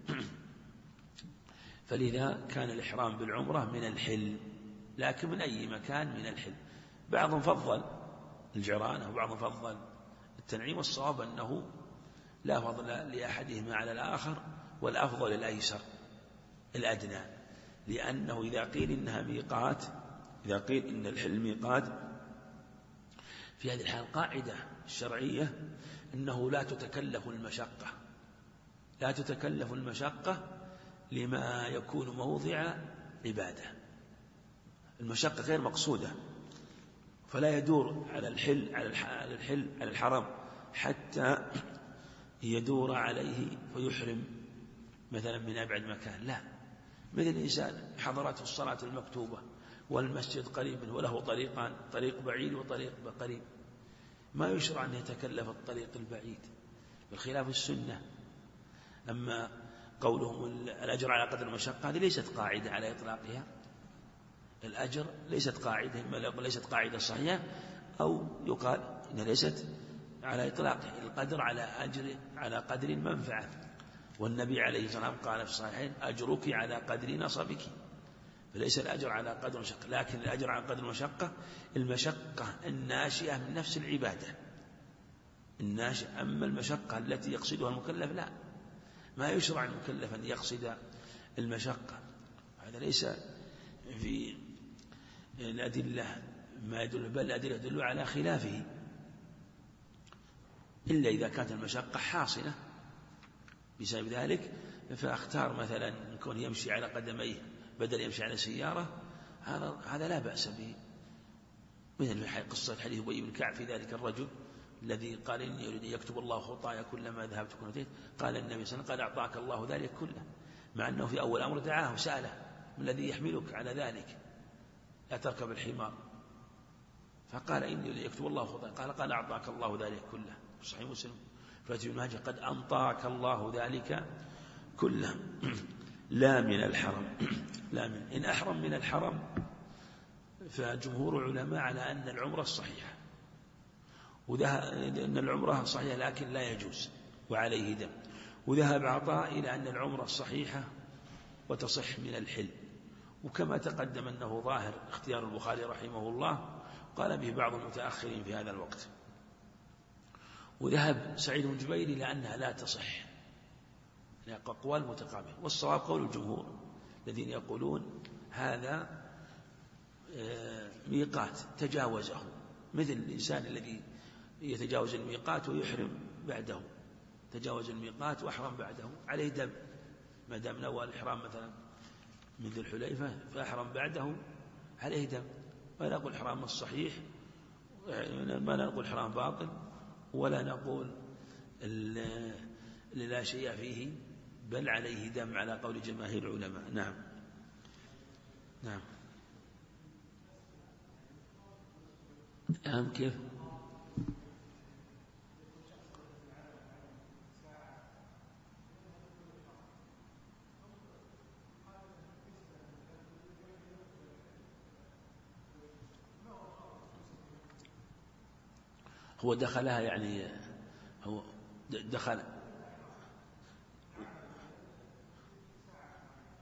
فلذا كان الإحرام بالعمرة من الحل، لكن من أي مكان من الحل. بعضهم فضل الجيرانة وبعضهم فضل التنعيم، والصواب أنه لا فضل لأحدهما على الآخر، والأفضل الأيسر الأدنى، لأنه إذا قيل إنها ميقات، إذا قيل إن الحل ميقات، في هذه الحال قاعدة الشرعية أنه لا تتكلف المشقة، لا تتكلف المشقة لما يكون موضع عبادة. المشقة غير مقصودة، فلا يدور على الحرم حتى يدور عليه فيحرم مثلا من أبعد مكان، لا، مثل الإنسان حضرته الصلاة المكتوبة والمسجد قريب منه وله طريقان، طريق بعيد وطريق قريب، ما يشرع أن يتكلف الطريق البعيد بالخلاف السنة. أما قولهم الأجر على قدر المشقة هذه ليست قاعدة على إطلاقها، الأجر ليست قاعدة، إما ليست قاعدة صحيحة أو يقال إن ليست على إطلاقها، القدر على قدر المنفعة. والنبي عليه الصلاة والسلام قال في الصحيحين أجرك على قدر نصبك، فليس الأجر على قدر المشقة، لكن الأجر على قدر المشقة، المشقة الناشئة من نفس العبادة الناشئة. أما المشقة التي يقصدها المكلف لا، ما يشرع المكلف أن يقصد المشقة، هذا ليس في الأدلة ما يدل، بل الأدلة يدل على خلافه، إلا إذا كانت المشقة حاصلة بسبب ذلك. فاختار مثلا يكون يمشي على قدميه بدل يمشي على سيارة، هذا لا بأس به، مثل قصة حديث أبي بن كعب في ذلك الرجل الذي قال إني أريد أن يكتب الله خطايا كلما ذهبت كنت أتيت، قال النبي صلى الله عليه وسلم قد أعطاك الله ذلك كله، مع أنه في أول أمر دعاه وسأله ما الذي يحملك على ذلك لا تركب الحمار، فقال إني أريد أن يكتب الله خطايا، قال أعطاك الله ذلك كله، صحيح مسلم. فأتي بن ماجه قد أنطاك الله ذلك كله لا من الحرم، لا من إن أحرم من الحرم. فجمهور العلماء على أن العمرة الصحيحة، أن العمرة صحيحة لكن لا يجوز وعليه دم. وذهب عطاء إلى أن العمرة الصحيحة وتصح من الحل، وكما تقدم أنه ظاهر اختيار البخاري رحمه الله، قال به بعض المتأخرين في هذا الوقت. وذهب سعيد بن جبير إلى أنها لا تصح، أقوال متقابلة، والصواب قول الجمهور الذين يقولون هذا ميقات تجاوزه، مثل الإنسان الذي يتجاوز الميقات ويحرم بعده، تجاوز الميقات وأحرم بعده عليه دم، ما دام نوى الإحرام مثلا من ذي الحليفة فأحرم بعده عليه دم. ما نقول إحرام الصحيح، ما نقول إحرام باطل، ولا نقول لا شيء فيه، بل عليه دم على قول جماهير العلماء. نعم نعم. كيف؟ هو دخلها يعني هو دخل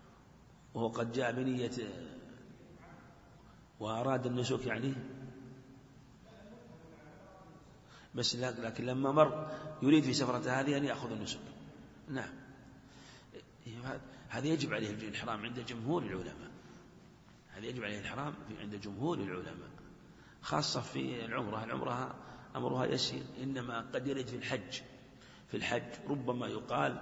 وهو قد جاء بنية وأراد النسك يعني بس لكن لما مر يريد في سفرة هذه أن يأخذ النسك. نعم، هذا يجب عليه الإحرام عند جمهور العلماء، هذا يجب عليه الإحرام عند جمهور العلماء، خاصة في العمرة. العمرة أمرها يسير، إنما قد يرد في الحج ربما يقال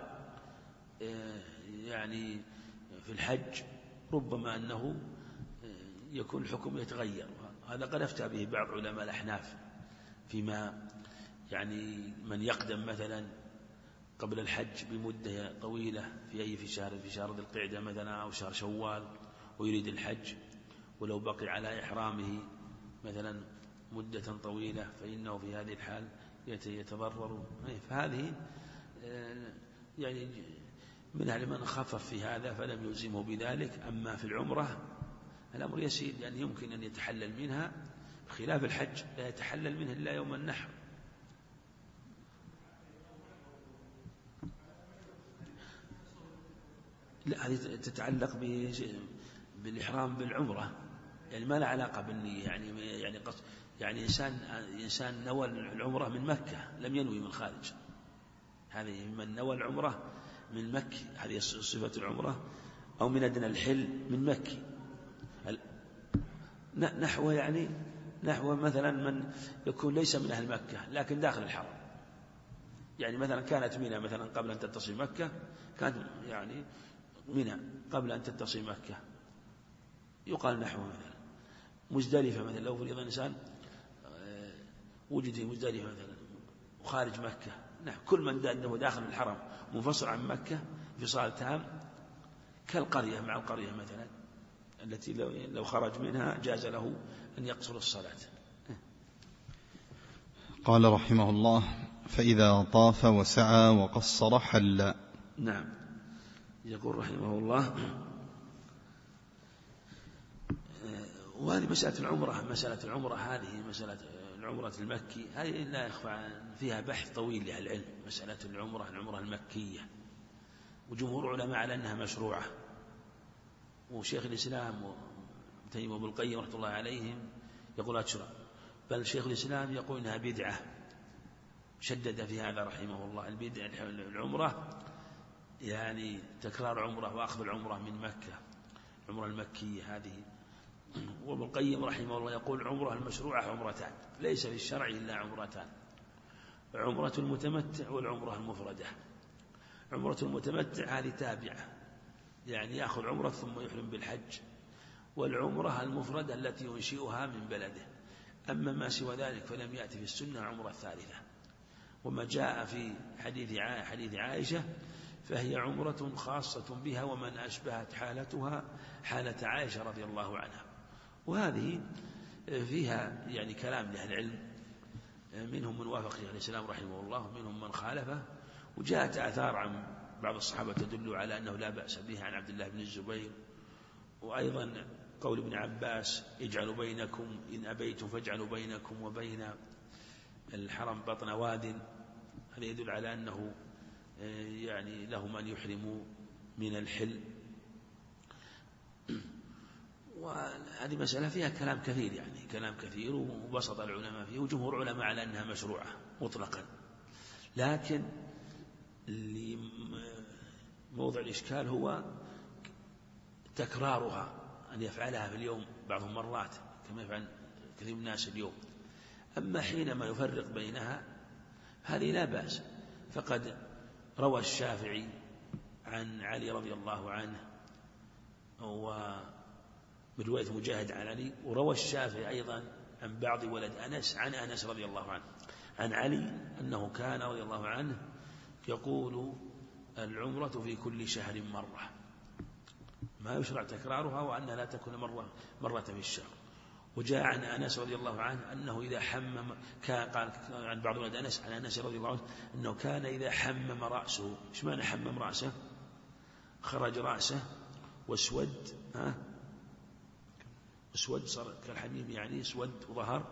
يعني في الحج ربما أنه يكون الحكم يتغير. هذا قد أفتى به بعض علماء الأحناف فيما يعني من يقدم مثلا قبل الحج بمدة طويلة في شهر ذي القعدة مثلا أو شهر شوال ويريد الحج، ولو بقي على إحرامه مثلا مدة طويلة فإنه في هذه الحال يتضرر. فهذه يعني منها لمن خفف في هذا فلم يلزمه بذلك. أما في العمرة الأمر يسير، لأن يمكن أن يتحلل منها، بخلاف الحج لا يتحلل منه إلا يوم النحر. لا، هذه تتعلق بالإحرام بالعمرة، يعني ما له علاقة بالنية. يعني إنسان نوى العمرة من مكة لم ينوي من خارج، هذه من نوى العمرة من مكة، هذه صفة العمرة، أو من أدنى الحل من مكة. نحو مثلا من يكون ليس من أهل مكة لكن داخل الحرم، يعني مثلا كانت منى مثلا قبل أن تتصل مكة، كانت يعني منى قبل أن تتصل مكة، يقال نحو مثلا مزدلفة مثلا. لو فرض إنسان وجد في مزدلفة مثلا وخارج مكة، كل من أنه داخل الحرم منفصل عن مكة انفصال تام، كالقرية مع القرية مثلا التي لو خرج منها جاز له أن يقصر الصلاة. قال رحمه الله: فإذا طاف وسعى وقصر حل. نعم، يقول رحمه الله: وهذه مسألة العمرة هذه مسألة العمرة المكي، هذه لا يخفى فيها بحث طويل لأهل العلم. مسألة العمرة المكية، وجمهور علماء على أنها مشروعة، وشيخ الإسلام وابن القيم رحمة الله عليهم يقول تشرع، بل شيخ الإسلام يقول إنها بدعة، شدد في هذا رحمه الله. البدعة العمرة يعني تكرار عمرة وأخذ العمرة من مكة، العمرة المكية هذه. وابن القيم رحمه الله يقول عمرة المشروعة عمرتان، ليس في الشرع إلا عمرتان: عمرة المتمتع والعمرة المفردة. عمرة المتمتع هذه تابعة، يعني يأخذ عمرة ثم يحرم بالحج، والعمرة المفردة التي ينشئها من بلده. أما ما سوى ذلك فلم يأتي في السنة عمرة الثالثة. وما جاء في حديث عائشة فهي عمرة خاصة بها، ومن أشبهت حالتها حالة عائشة رضي الله عنها. وهذه فيها يعني كلام لأهل العلم، منهم من وافق شيخ الإسلام رحمه الله ومنهم من خالفه. وجاءت آثار عن بعض الصحابة تدل على أنه لا بأس به، عن عبد الله بن الزبير، وأيضا قول ابن عباس: اجعلوا بينكم إن أبيتم فاجعلوا بينكم وبين الحرم بطن واد. هذا يدل على أنه يعني لهم أن يحرموا من الحل. وهذه مسألة فيها كلام كثير، يعني كلام كثير وبسط العلماء فيه، وجمهور علماء على أنها مشروعة مطلقا. لكن موضع الإشكال هو تكرارها، أن يفعلها في اليوم بعض مرات كما يفعل كثير من الناس اليوم. أما حينما يفرق بينها هذه لا بأس. فقد روى الشافعي عن علي رضي الله عنه وبرواية مجاهد عن علي، وروى الشافعي أيضا عن بعض ولد أنس عن أنس رضي الله عنه عن علي أنه كان رضي الله عنه يقول: العمرة في كل شهر مرة، ما يشرع تكرارها، وأنها لا تكون مرة في الشهر. وجاء عن أنس رضي الله عنه أنه إذا حمم، قال عن بعض ولد أنس عن أنس رضي الله عنه أنه كان إذا حمم رأسه. إيش معنى حمم رأسه؟ خرج رأسه واسود، اسود صار كالحميم، يعني اسود وظهر،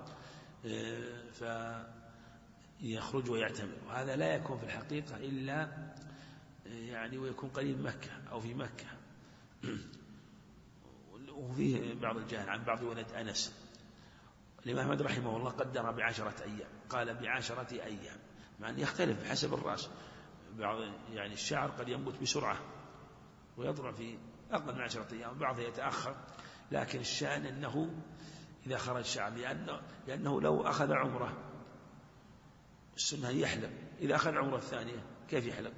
فيخرج ويعتمر. وهذا لا يكون في الحقيقة إلا يعني ويكون قريب مكة أو في مكة. وفيه بعض الجهل عن بعض ولد أنس، الإمام أحمد رحمه الله قدر ب10 أيام، قال ب10 أيام، مع أن يختلف بحسب الرأس. يعني الشعر قد ينبت بسرعة ويطلع في أقل من 10 أيام، بعضها يتأخر، لكن الشأن أنه إذا خرج شعر، لأنه لو أخذ عمره السنة يحلق، إذا أخذ عمره الثانية كيف يحلق؟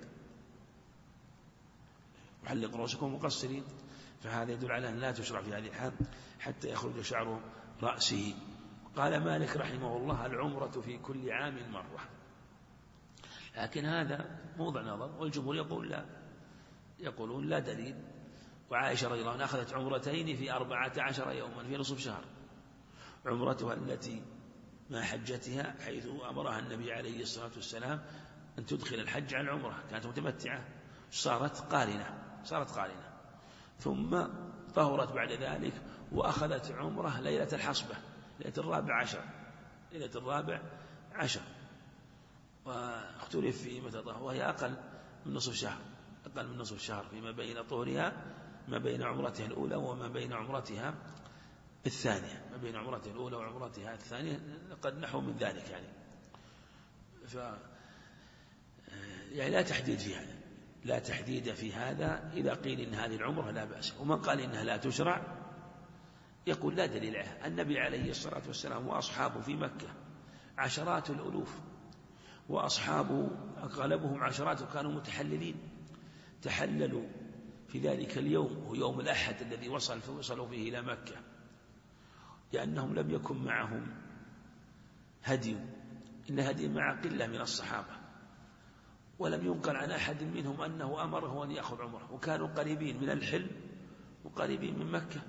وحلق رؤوسكم مقصرين، فهذا يدل على أن لا تشرع في هذه الحال حتى يخرج شعر رأسه. قال مالك رحمه الله: العمرة في كل عام مرة. لكن هذا موضع نظر، والجمهور يقولون لا دليل. وعائشة رضي الله عنها أخذت عمرتين في 14 يوما في نصف شهر، عمرتها التي مع حجتها، حيث أمرها النبي عليه الصلاة والسلام أن تدخل الحج على العمرة، كانت متمتعة، صارت قارنة، ثم طهرت بعد ذلك وأخذت عمرة ليلة الحصبة، ليلة 14، واختلف في متى طهر، وهي أقل من نصف شهر فيما بين طهرها، ما بين عمرتها الأولى وما بين عمرتها الثانية، قد نحو من ذلك يعني لا تحديد في هذا. إذا قيل إن هذه العمرة لا بأس، ومن قال إنها لا تشرع يقول لا دليل عليه. النبي عليه الصلاة والسلام وأصحابه في مكة عشرات الألوف، وأصحابه أغلبهم عشرات، وكانوا متحللين، تحللوا في ذلك اليوم، هو يوم الأحد الذي وصلوا فيه إلى مكة، لأنهم لم يكن معهم هدي، إن هدي مع قلة من الصحابة، ولم ينقل عن أحد منهم أنه أمره أن يأخذ عمره، وكانوا قريبين من الحل وقريبين من مكة،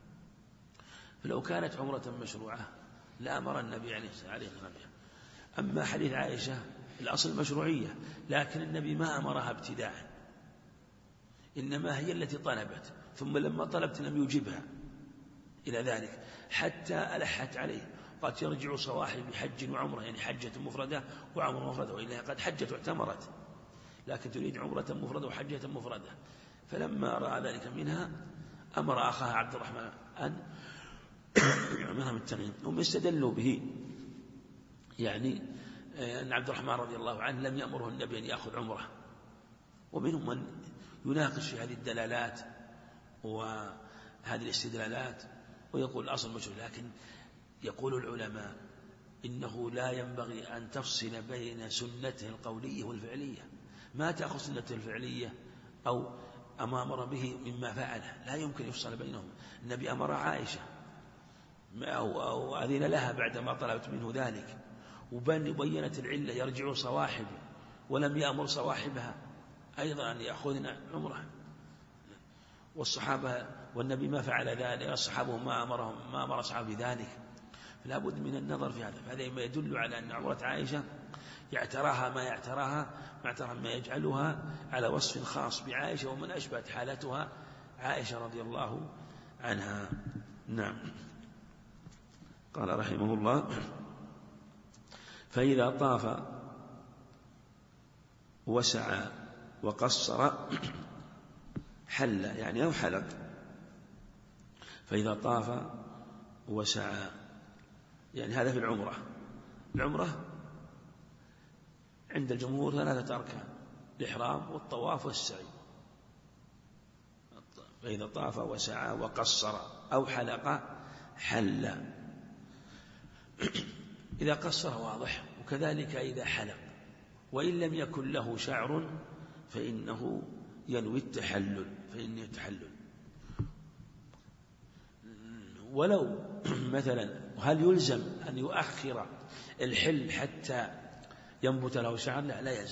فلو كانت عمرة مشروعة لأمر النبي عليه الصلاة والسلام. أما حديث عائشة الأصل مشروعية، لكن النبي ما أمرها ابتداء، إنما هي التي طلبت، ثم لما طلبت لم يجبها إلى ذلك حتى ألحت عليه، قد يرجع صواحب بحج وعمرة، يعني حجة مفردة وعمرة مفردة، وإلا قد حجت واعتمرت، لكن تريد عمرة مفردة وحجة مفردة. فلما رأى ذلك منها أمر أخاها عبد الرحمن أن يعملها من التنعيم. هم استدلوا به، يعني أن عبد الرحمن رضي الله عنه لم يأمره النبي أن يأخذ عمره، ومنهم من يناقش في هذه الدلالات وهذه الاستدلالات ويقول الأصل مشروع، لكن يقول العلماء إنه لا ينبغي أن تفصل بين سنته القولية والفعلية، ما تأخذ سنته الفعلية أو أمر به مما فعله، لا يمكن يفصل بينهم. النبي أمر عائشة أو أذن لها بعدما طلبت منه ذلك، وبينت العلة يرجع صواحب، ولم يأمر صواحبها أيضا أن يأخذن عمره، والصحابة والنبي ما فعل ذلك، الصحابة ما أمر أصحابه بذلك، فلا بد من النظر في هذا. فهذا ما يدل على أن عمرة عائشة يعتراها ما يجعلها على وصف خاص بعائشة، ومن أشبهت حالتها عائشة رضي الله عنها. نعم. قال رحمه الله: فإذا طاف وسعى وقصر حل، يعني أو حلق. فإذا طاف وسعى يعني هذا في العمرة عند الجمهور 3 أركان: الإحرام والطواف والسعي. فإذا طاف وسعى وقصر أو حلق حل. إذا قصر واضح، وكذلك إذا حلق، وإن لم يكن له شعر فإنه ينوي التحلل، ولو مثلا هل يلزم أن يؤخر الحل حتى ينبت له شعر؟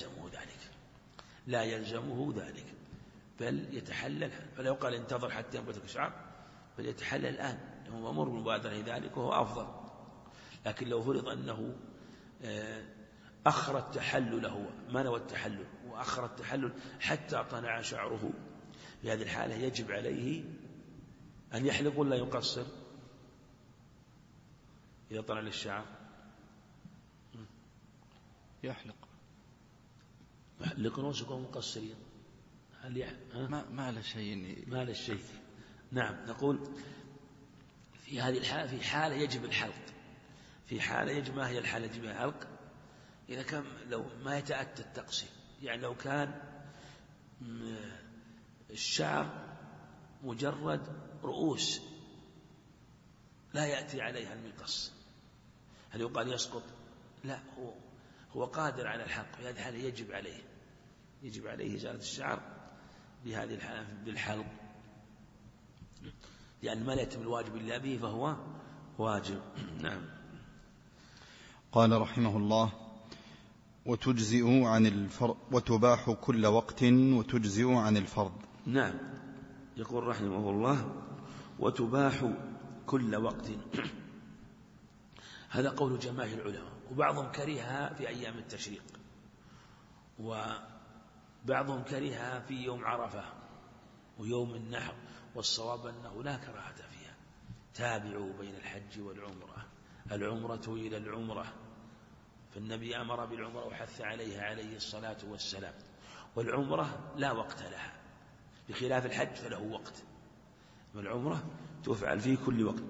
لا يلزمه ذلك، بل يتحلل. فلو قال انتظر حتى ينبت لك شعر فليتحلل الآن، هو أمر مبادرة ذلك وهو أفضل. لكن لو فرض أنه أخر التحلل، هو ما نوى التحلل وأخر التحلل حتى طلع شعره، في هذه الحالة يجب عليه أن يحلق ولا يقصر؟ إذا طلع للشعر يحلق رؤوسكم مقصرين، ما له شيء. نعم. نقول في هذه الحالة في حالة يجب الحلق، في حالة يجب ما هي الحالة يجب الحلق إذا كان لو ما يتأتى التقصير، يعني لو كان الشعر مجرد رؤوس لا يأتي عليها المقص، هل يقال يسقط؟ لا، هو قادر على الحلق، في هذه الحالة يجب عليه إزالة الشعر بهذه الحالة بالحلق، لأن ما لا يتم الواجب إلا به فهو واجب. نعم. قال رحمه الله: وتجزئ عن الفرض وتباح كل وقت وتجزئ عن الفرض. نعم، يقول رحمه الله: وتباح كل وقت. هذا قول جماهير العلماء، وبعضهم كرهها في أيام التشريق، وبعضهم كرهها في يوم عرفة ويوم النحر، والصواب أنه لا كراهة فيها. تابعوا بين الحج والعمرة، العمرة إلى العمرة، فالنبي أمر بالعمرة وحث عليها عليه الصلاة والسلام، والعمرة لا وقت لها بخلاف الحج فله وقت، والعمرة تفعل في كل وقت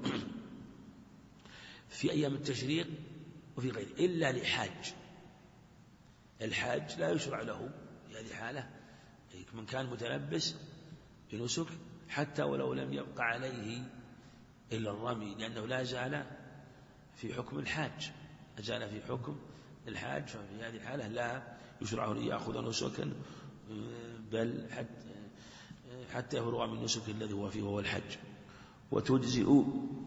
في أيام التشريق وفي غيره إلا لحاج. الحاج لا يشرع له في هذه الحالة من كان متلبس بنسك حتى ولو لم يبقى عليه إلا الرمي، لأنه لا زال في حكم الحاج، أزال في حكم الحاج، ففي هذه الحالة لا يشرع أن يأخذ نسكا، بل حتى يفرغ من النسك الذي هو فيه وهو الحج. وتجزئ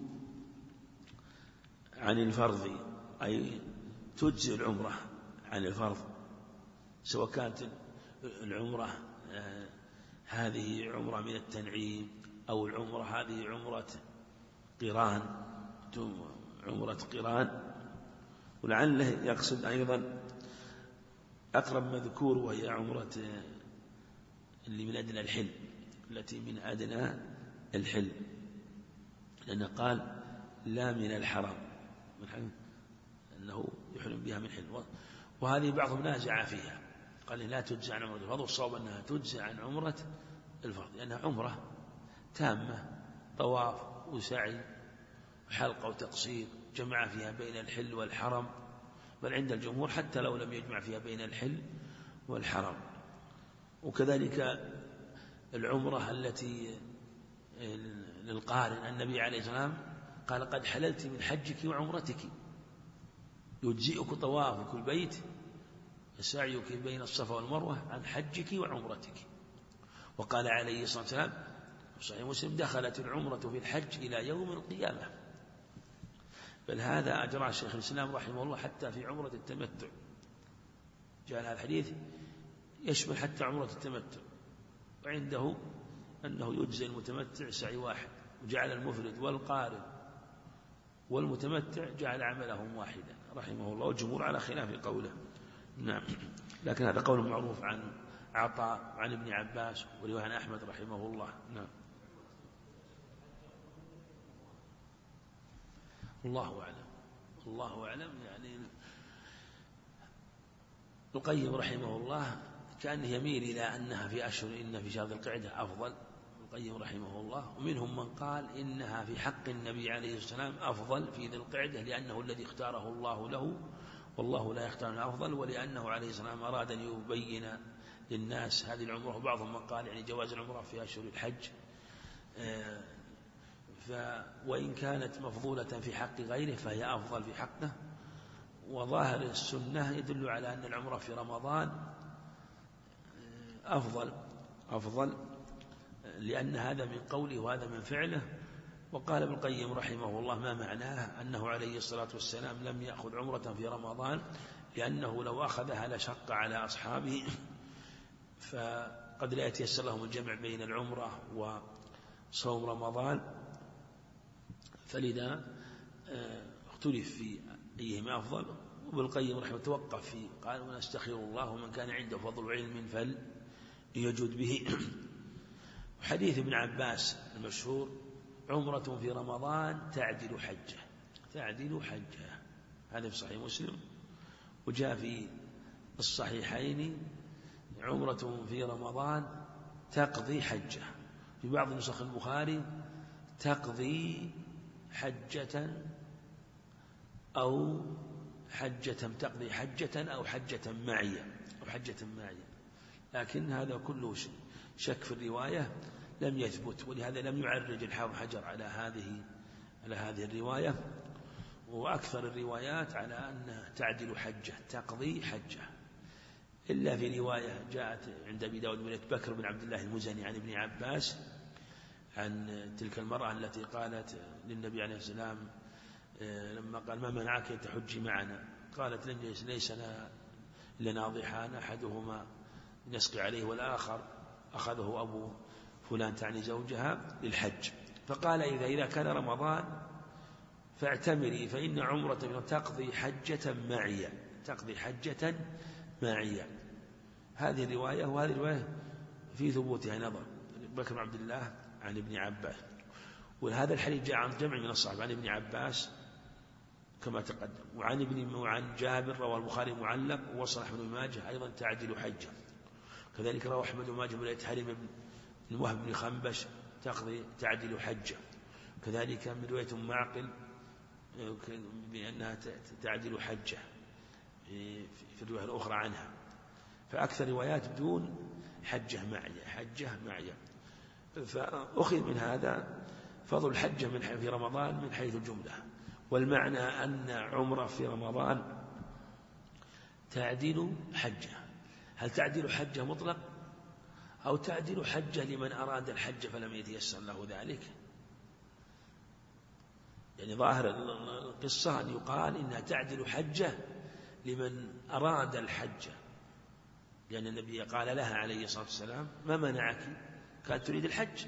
عن الفرض، أي تجزئ العمرة عن الفرض، سواء كانت العمرة هذه عمرة من التنعيم أو العمرة هذه عمرة قران، ولعله يقصد أيضا أقرب مذكور وهي عمرة اللي من أدنى الحل، التي من أدنى الحل، لأنه قال لا من الحرم، أنه يحرم بها من حل، وهذه بعضهم نازع فيها، قال لا تجزى عن عمرة الفرض، والصواب أنها تجزى عن عمرة الفرض، لأنها عمرة تامة، طواف وسعي وحلقة وتقصير، جمع فيها بين الحل والحرم، بل عند الجمهور حتى لو لم يجمع فيها بين الحل والحرم. وكذلك العمرة التي للقارن، النبي عليه الصلاة والسلام قال قد حللت من حجك وعمرتك، يجزئك طوافك البيت وسعيك بين الصفا والمروة عن حجك وعمرتك. وقال عليه الصلاة والسلام في صحيح مسلم دخلت العمرة في الحج إلى يوم القيامة، بل هذا أجرى شيخ الإسلام رحمه الله حتى في عمرة التمتع، جاء هذا الحديث يشمل حتى عمرة التمتع، وعنده أنه يجزي المتمتع سعي واحد، وجعل المفرد والقارن والمتمتع جعل عملهم واحدا رحمه الله، والجمهور على خلاف قوله. نعم، لكن هذا قول معروف عن عطاء عن ابن عباس ورواية عن أحمد رحمه الله. نعم، الله أعلم، الله أعلم. يعني القيم رحمه الله كأنه يميل إلى أنها في أشهر، إن في شهر القعدة أفضل، القيم رحمه الله. ومنهم من قال إنها في حق النبي عليه السلام أفضل في ذي القعدة، لأنه الذي اختاره الله له، والله لا يختار الأفضل، ولأنه عليه السلام أراد أن يبين للناس هذه العمرة. وبعضهم من قال يعني جواز العمرة في أشهر الحج، وإن كانت مفضولة في حق غيره فهي أفضل في حقه. وظاهر السنة يدل على أن العمرة في رمضان أفضل لأن هذا من قوله وهذا من فعله. وقال ابن القيم رحمه الله ما معناه أنه عليه الصلاة والسلام لم يأخذ عمرة في رمضان، لأنه لو أخذها لشق على أصحابه، فقد لا يتيسر لهم الجمع بين العمرة وصوم رمضان، فلذا اختلف في أيهما أفضل. وابن القيم رحمه توقف فيه، قال ونستخير الله ومن كان عنده فضل علم فليجد به. حديث ابن عباس المشهور عمرة في رمضان تعدل حجة، هذا في صحيح مسلم. وجاء في الصحيحين عمرة في رمضان تقضي حجة، في بعض نسخ البخاري تقضي حجة أو حجة تقضي حجة أو حجة معية لكن هذا كله شك في الرواية لم يثبت، ولهذا لم يعرج الحافظ حجر على هذه الرواية. وأكثر الروايات على أنها تعدل حجة تقضي حجة، إلا في رواية جاءت عند أبي داود من بكر بن عبد الله المزني عن ابن عباس عن تلك المرأة التي قالت للنبي عليه السلام لما قال ما منعك أن تحجي معنا؟ قالت ليس لنا ضحان أحدهما نسقي عليه والآخر أخذه أبو فلان تعني زوجها للحج. فقال إذا كان رمضان فاعتمري فإن عمرة تقضي حجة معية. هذه الرواية وهذه الرواية في ثبوتها نظر. بكر بن عبد الله عن ابن عباس، وهذا الحديث جاء عن جمع من الصحابة عن ابن عباس كما تقدم، وعن جابر رواه البخاري معلق، ووصل أحمد بن ماجه أيضا تعدل حجة. كذلك رواه أحمد بن ماجه من حريم بن وهب بن خنبش تعدل حجة. كذلك من رواية معقل بأنها تعدل حجة في الرواية الأخرى عنها. فأكثر روايات بدون حجة معية. فأخذ من هذا فضل الحجة في رمضان من حيث الجملة، والمعنى أن عمرة في رمضان تعدل حجة. هل تعدل حجة مطلق أو تعدل حجة لمن أراد الحج فلم يتيسر له ذلك؟ يعني ظاهر القصة أن يقال إنها تعدل حجة لمن أراد الحج، لأن النبي قال لها عليه الصلاة والسلام ما منعك؟ كانت تريد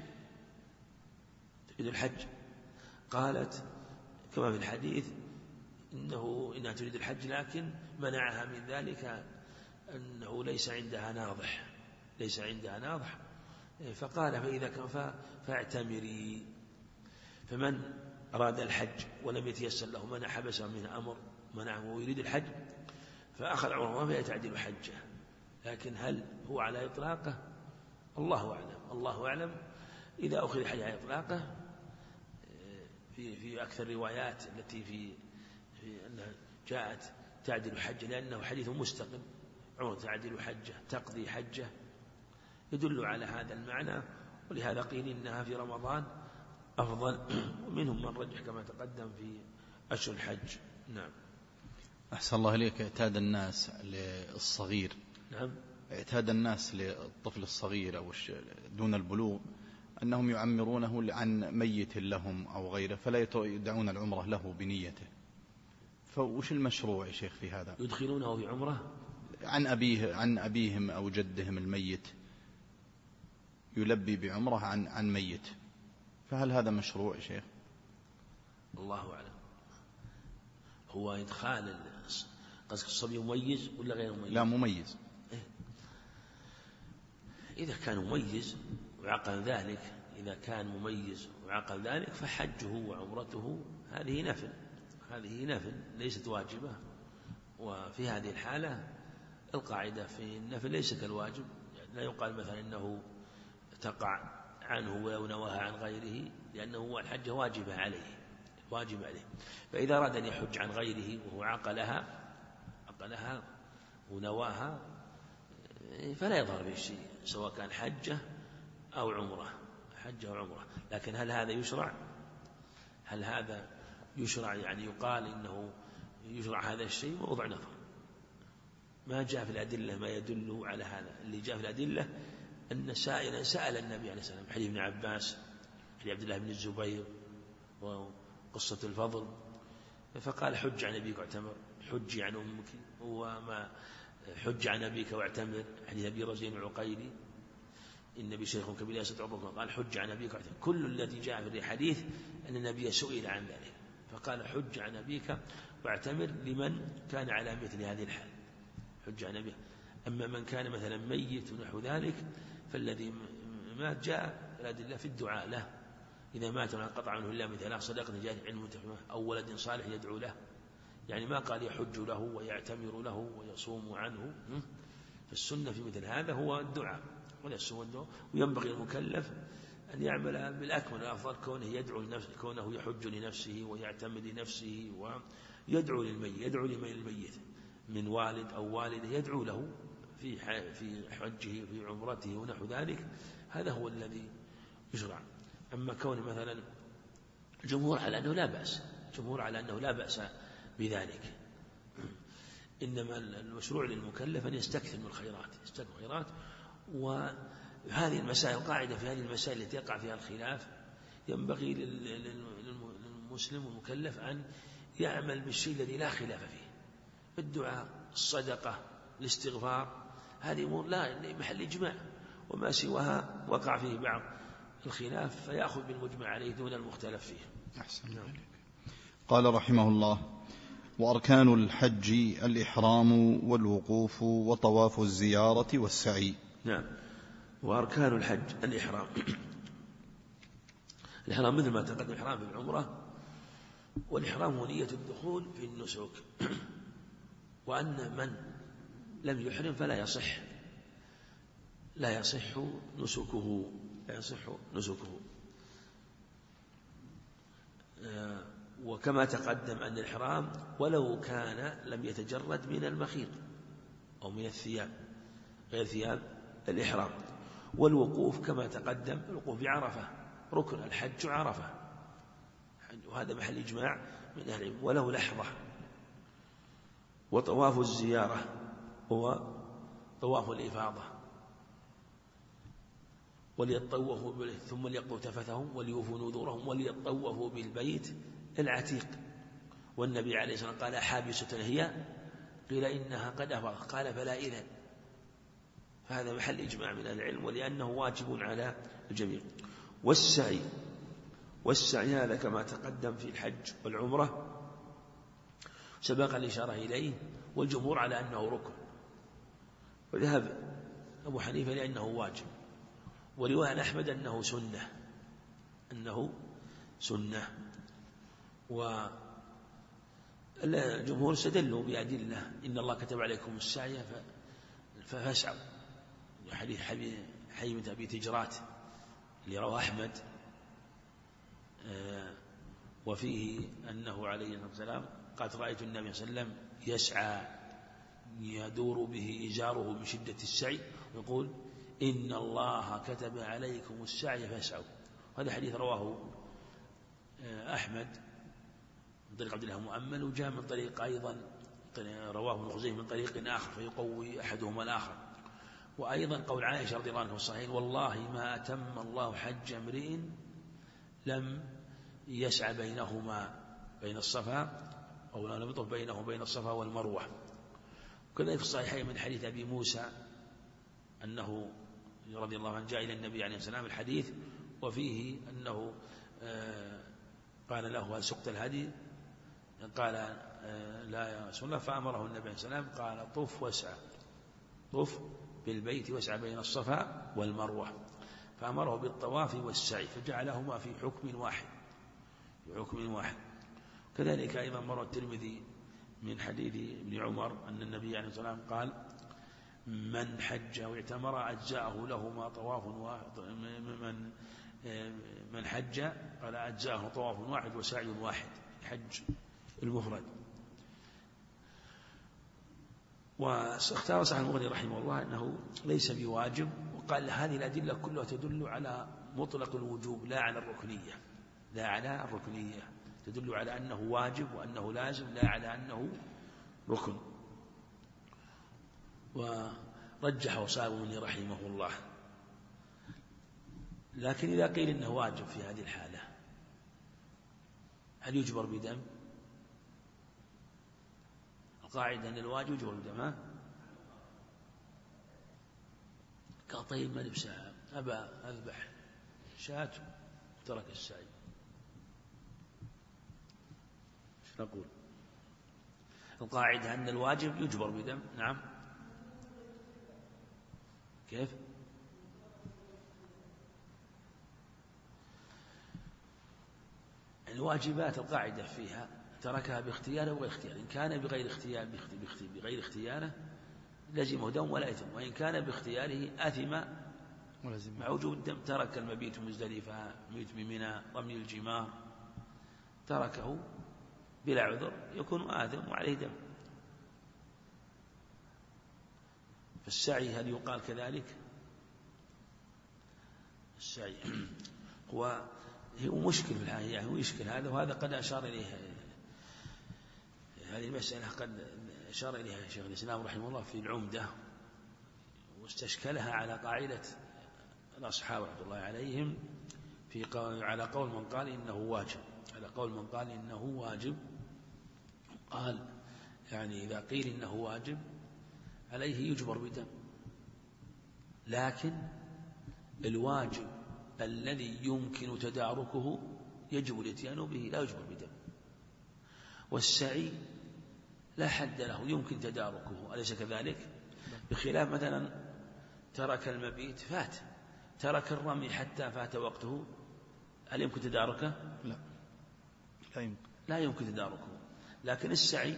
الحج. قالت كما في الحديث إنها تريد الحج، لكن منعها من ذلك أنه ليس عندها ناضح. فقال فإذا كان فاعتمري. فمن أراد الحج ولم يتيسر له منع حبسه من أمر منعه ويريد الحج فأخذ عمره فهي تعدل حجه. لكن هل هو على إطلاقه؟ الله أعلم. إذا أخذ الحج على إطلاقه في أكثر الروايات التي في أنها جاءت تعدل حجة، لأنه حديث مستقل، عمره تعدل حجة تقضي حجة، يدل على هذا المعنى. ولهذا قيل إنها في رمضان أفضل، ومنهم من رجح كما تقدم في أشهر الحج. نعم. أحسن الله إليك. اعتاد الناس للصغير، نعم، اعتاد الناس للطفل الصغير أو دون البلوغ أنهم يعمرونه عن ميت لهم أو غيره، فلا يدعون العمرة له بنيته. فوش المشروع يا شيخ في هذا؟ يدخلونه في عمرة عن أبيهم أو جدهم الميت، يلبي بعمره عن ميت، فهل هذا مشروع يا شيخ؟ الله أعلم. هو إدخال قصد الصبي مميز ولا غير مميز؟ لا، مميز. إذا كان مميز وعقل ذلك، إذا كان مميز وعقل ذلك فحجه وعمرته هذه نفل ليست واجبة. وفي هذه الحالة القاعدة في النفل ليس كالواجب، يعني لا يقال مثلا إنه تقع عنه ولو نواها عن غيره، لأنه الحج واجب عليه. فإذا أراد أن يحج عن غيره وهو عقلها ونواها فلا يظهر به شيء، سواء كان حجة أو عمرة. لكن هل هذا يشرع يعني يقال إنه يشرع هذا الشيء؟ موضع نظر. ما جاء في الأدلة ما يدل على هذا. اللي جاء في الأدلة أن سائلا سأل النبي عليه السلام، حديث ابن عباس، حديث عبد الله بن الزبير، وقصة الفضل، فقال حج عن أبيك واعتمر، حج عن أمك، وما حج عن أبيك واعتمر، حديث أبي رزين العقيلي، النبي شيخ كبير يسد عمرك، قال حج عن أبيك واعتمر. كل الذي جاء في الحديث أن النبي سئل عن ذلك فقال حج عن أبيك واعتمر لمن كان على مثل هذه الحال، حج عن أبيك. أما من كان مثلا ميت ونحو ذلك فالذي مات جاء الأدلة في الدعاء له، إذا مات وانقطع عنه إلا من ثلاث: صدقة جارية، علم منتفع، أو ولد صالح يدعو له. يعني ما قال يحج له ويعتمر له ويصوم عنه. فالسنة في مثل هذا هو الدعاء والدعاء، وينبغي المكلف أن يعمل بالأكمل والأفضل، كونه يدعو لنفسه، كونه يحج لنفسه ويعتمر لنفسه يدعو للميت من والد أو والده، يدعو له في حجه في عمرته ونحو ذلك، هذا هو الذي يشرع. أما كون مثلا الجمهور على أنه لا بأس بذلك، إنما المشروع للمكلف أن يستكثر من الخيرات. وهذه المسائل قاعدة في هذه المسائل التي يقع فيها الخلاف، ينبغي للمسلم المكلف أن يعمل بالشيء الذي لا خلاف فيه، الدعاء، الصدقة، الاستغفار، هذه أمور لا محل إجماع، وما سواها وقع فيه بعض الخلاف فيأخذ بالمجمع عليه دون المختلف فيه. أحسن عليك. قال رحمه الله: وأركان الحج الإحرام والوقوف وطواف الزيارة والسعي. نعم. وأركان الحج الإحرام مثل ما تقدم، الإحرام في العمرة، والإحرام هو نية الدخول في النسك، وأن من لم يحرم فلا يصح نسكه. وكما تقدم أن الإحرام ولو كان لم يتجرد من المخيط أو من الثياب غير ثياب الإحرام. والوقوف كما تقدم، الوقوف بعرفة ركن الحج عرفة، وهذا محل إجماع من أهل العلم ولو لحظة. وطواف الزيارة هو طواف الإفاضة، وليطوفوا ثم ليقضوا تفثهم وليوفوا نذورهم وليطوفوا بالبيت العتيق. والنبي عليه الصلاة والسلام قال: حابسة هي؟ قيل: إنها قد أفاضت. قال: فلا إذن. فهذا محل إجماع من العلم، ولأنه واجب على الجميع. والسعي هذا كما تقدم في الحج والعمرة سبق الإشارة إليه، والجمهور على أنه ركن، وذهب أبو حنيفة لأنه واجب، ورواية عن أحمد أنه سنة. والجمهور استدلوا بأدلة: إن الله كتب عليكم السعي فاسعوا، حديث حيمة أبي تجرات اللي رواه أحمد، وفيه أنه عليه الصلاة والسلام قد رأيت النبي صلى الله عليه وسلم يسعى يدور به إزاره من شدة السعي، ويقول: إن الله كتب عليكم السعي فاسعوا. هذا حديث رواه أحمد من طريق عبد الله مؤمل، وجاء من طريق أيضا رواه ابن خزيمة من طريق آخر فيقوي أحدهما الآخر. وأيضا قول عائشة رضي الله عنها في الصحيحين: والله ما أتم الله حج امرئ لم يسعى بين الصفا أو لم يطف بينه وبين الصفا والمروة. كذلك في الصحيحين من حديث أبي موسى أنه رضي الله عنه جاء إلى النبي عليه السلام الحديث، وفيه أنه قال له: هل سقت الهدي؟ قال: لا يا رسول الله. فأمره النبي عليه السلام قال: طف واسعى، طف بالبيت واسعى بين الصفا والمروة. فأمره بالطواف والسعي، فجعلهما في حكم واحد. كذلك أيضا مر الترمذي من حديث ابن عمر أن النبي عليه الصلاة والسلام قال: من حج واعتمر أجزاءه لهما طواف واحد. من حج قال أجزاءه طواف واحد وسعي واحد، حج المفرد. واختار صاحب المغني رحمه الله أنه ليس بواجب، وقال هذه الأدلة كلها تدل على مطلق الوجوب لا على الركنية، تدل على أنه واجب وأنه لازم، لا على أنه ركن. ورجح صاحب المغني رحمه الله. لكن إذا قيل إنه واجب في هذه الحالة، هل يجبر بدم؟ القاعدة أن الواجب يجبر بدم. قال: طيب ما نبسها، أبى أذبح شاة ترك السعي، ايش نقول؟ القاعدة أن الواجب يجبر بدم. نعم. كيف؟ الواجبات القاعدة فيها تركها باختياره وغير اختياره. إن كان بغير اختياره لزمه دم ولا إثم، وإن كان باختياره أثم مع وجود الدم. ترك المبيت مزدلفة، مبيت بمنى، رمي الجمار، تركه بلا عذر يكون آثم وعليه دم. فالسعي هل يقال كذلك؟ السعي هو مشكل في الحقيقة، يعني هو يشكل هذا، وهذا قد أشار إليه هذه المسألة، قد أشار إليها شيخ الإسلام رحمه الله في العمدة، واستشكلها على قاعدة الأصحاب رحمة الله عليهم على قول من قال إنه واجب، على قول من قال إنه واجب. قال يعني إذا قيل إنه واجب عليه يجبر بدم، لكن الواجب الذي يمكن تداركه يجب الاتيان به، لا يجبر بدم. والسعي لا حد له يمكن تداركه، أليس كذلك؟ بخلاف مثلا ترك المبيت فات، ترك الرمي حتى فات وقته، هل يمكن تداركه؟ لا يمكن تداركه. لكن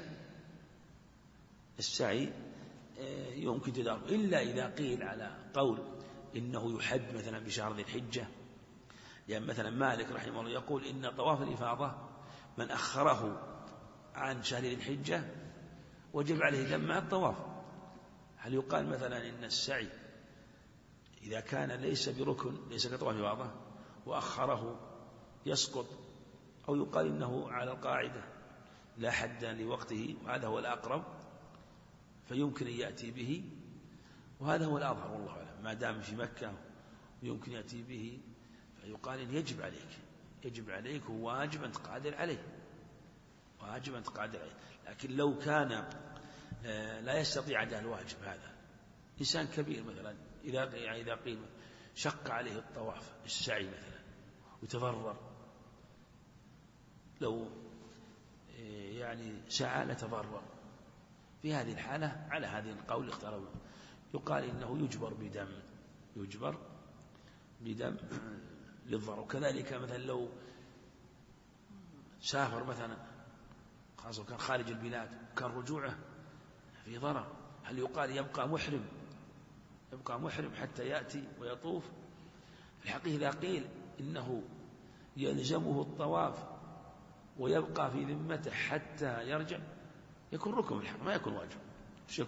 السعي يمكن تداركه، إلا إذا قيل على قول إنه يحد مثلا بشهر ذي الحجة. يعني مثلا مالك رحمه الله يقول إن طواف الإفاضة من أخره عن شهر ذي الحجة وجب عليه دم مع الطواف. هل يقال مثلا إن السعي إذا كان ليس بركن، ليس كطواف الإفاضة، وأخره يسقط؟ أو يقال إنه على القاعدة لا حد لوقته، وهذا هو الأقرب، فيمكن أن يأتي به، وهذا هو الأظهر والله أعلم، ما دام في مكة ويمكن يأتي به، فيقال إن يجب عليك وواجب أن تقادر عليه، واجب أن تقادر عليه. لكن لو كان لا يستطيع أداء الواجب، هذا إنسان كبير مثلا، إذا قيل شق عليه الطواف السعي مثلا وتضرر، لو يعني سعى لتضرر، في هذه الحالة على هذه القول اختاروا، يقال إنه يجبر بدم للضرر. وكذلك مثلا لو سافر مثلا، خاصة كان خارج البلاد، كان رجوعه في ضرر، هل يقال يبقى محرم حتى يأتي ويطوف؟ في الحقيقة إذا قيل إنه يلزمه الطواف ويبقى في ذمته حتى يرجع، يكون ركن الحق، ما يكون واجب. ايش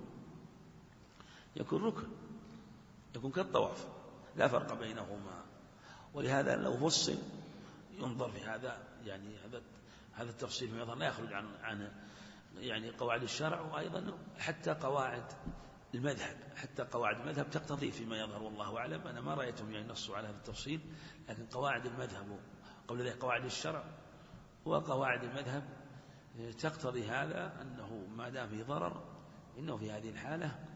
يكون ركن، يكون كالطواف، لا فرق بينهما. ولهذا لو فصل ينظر في هذا، يعني هذا التفصيل في النظر لا يخرج عن يعني قواعد الشرع، وأيضا حتى قواعد المذهب تقتضي فيما يظهر، والله أعلم. أنا ما رأيتهم يعني نصوا على هذا التفصيل، لكن قواعد المذهب قبل ذلك قواعد الشرع وقواعد المذهب تقتضي هذا، أنه ما دام في ضرر إنه في هذه الحالة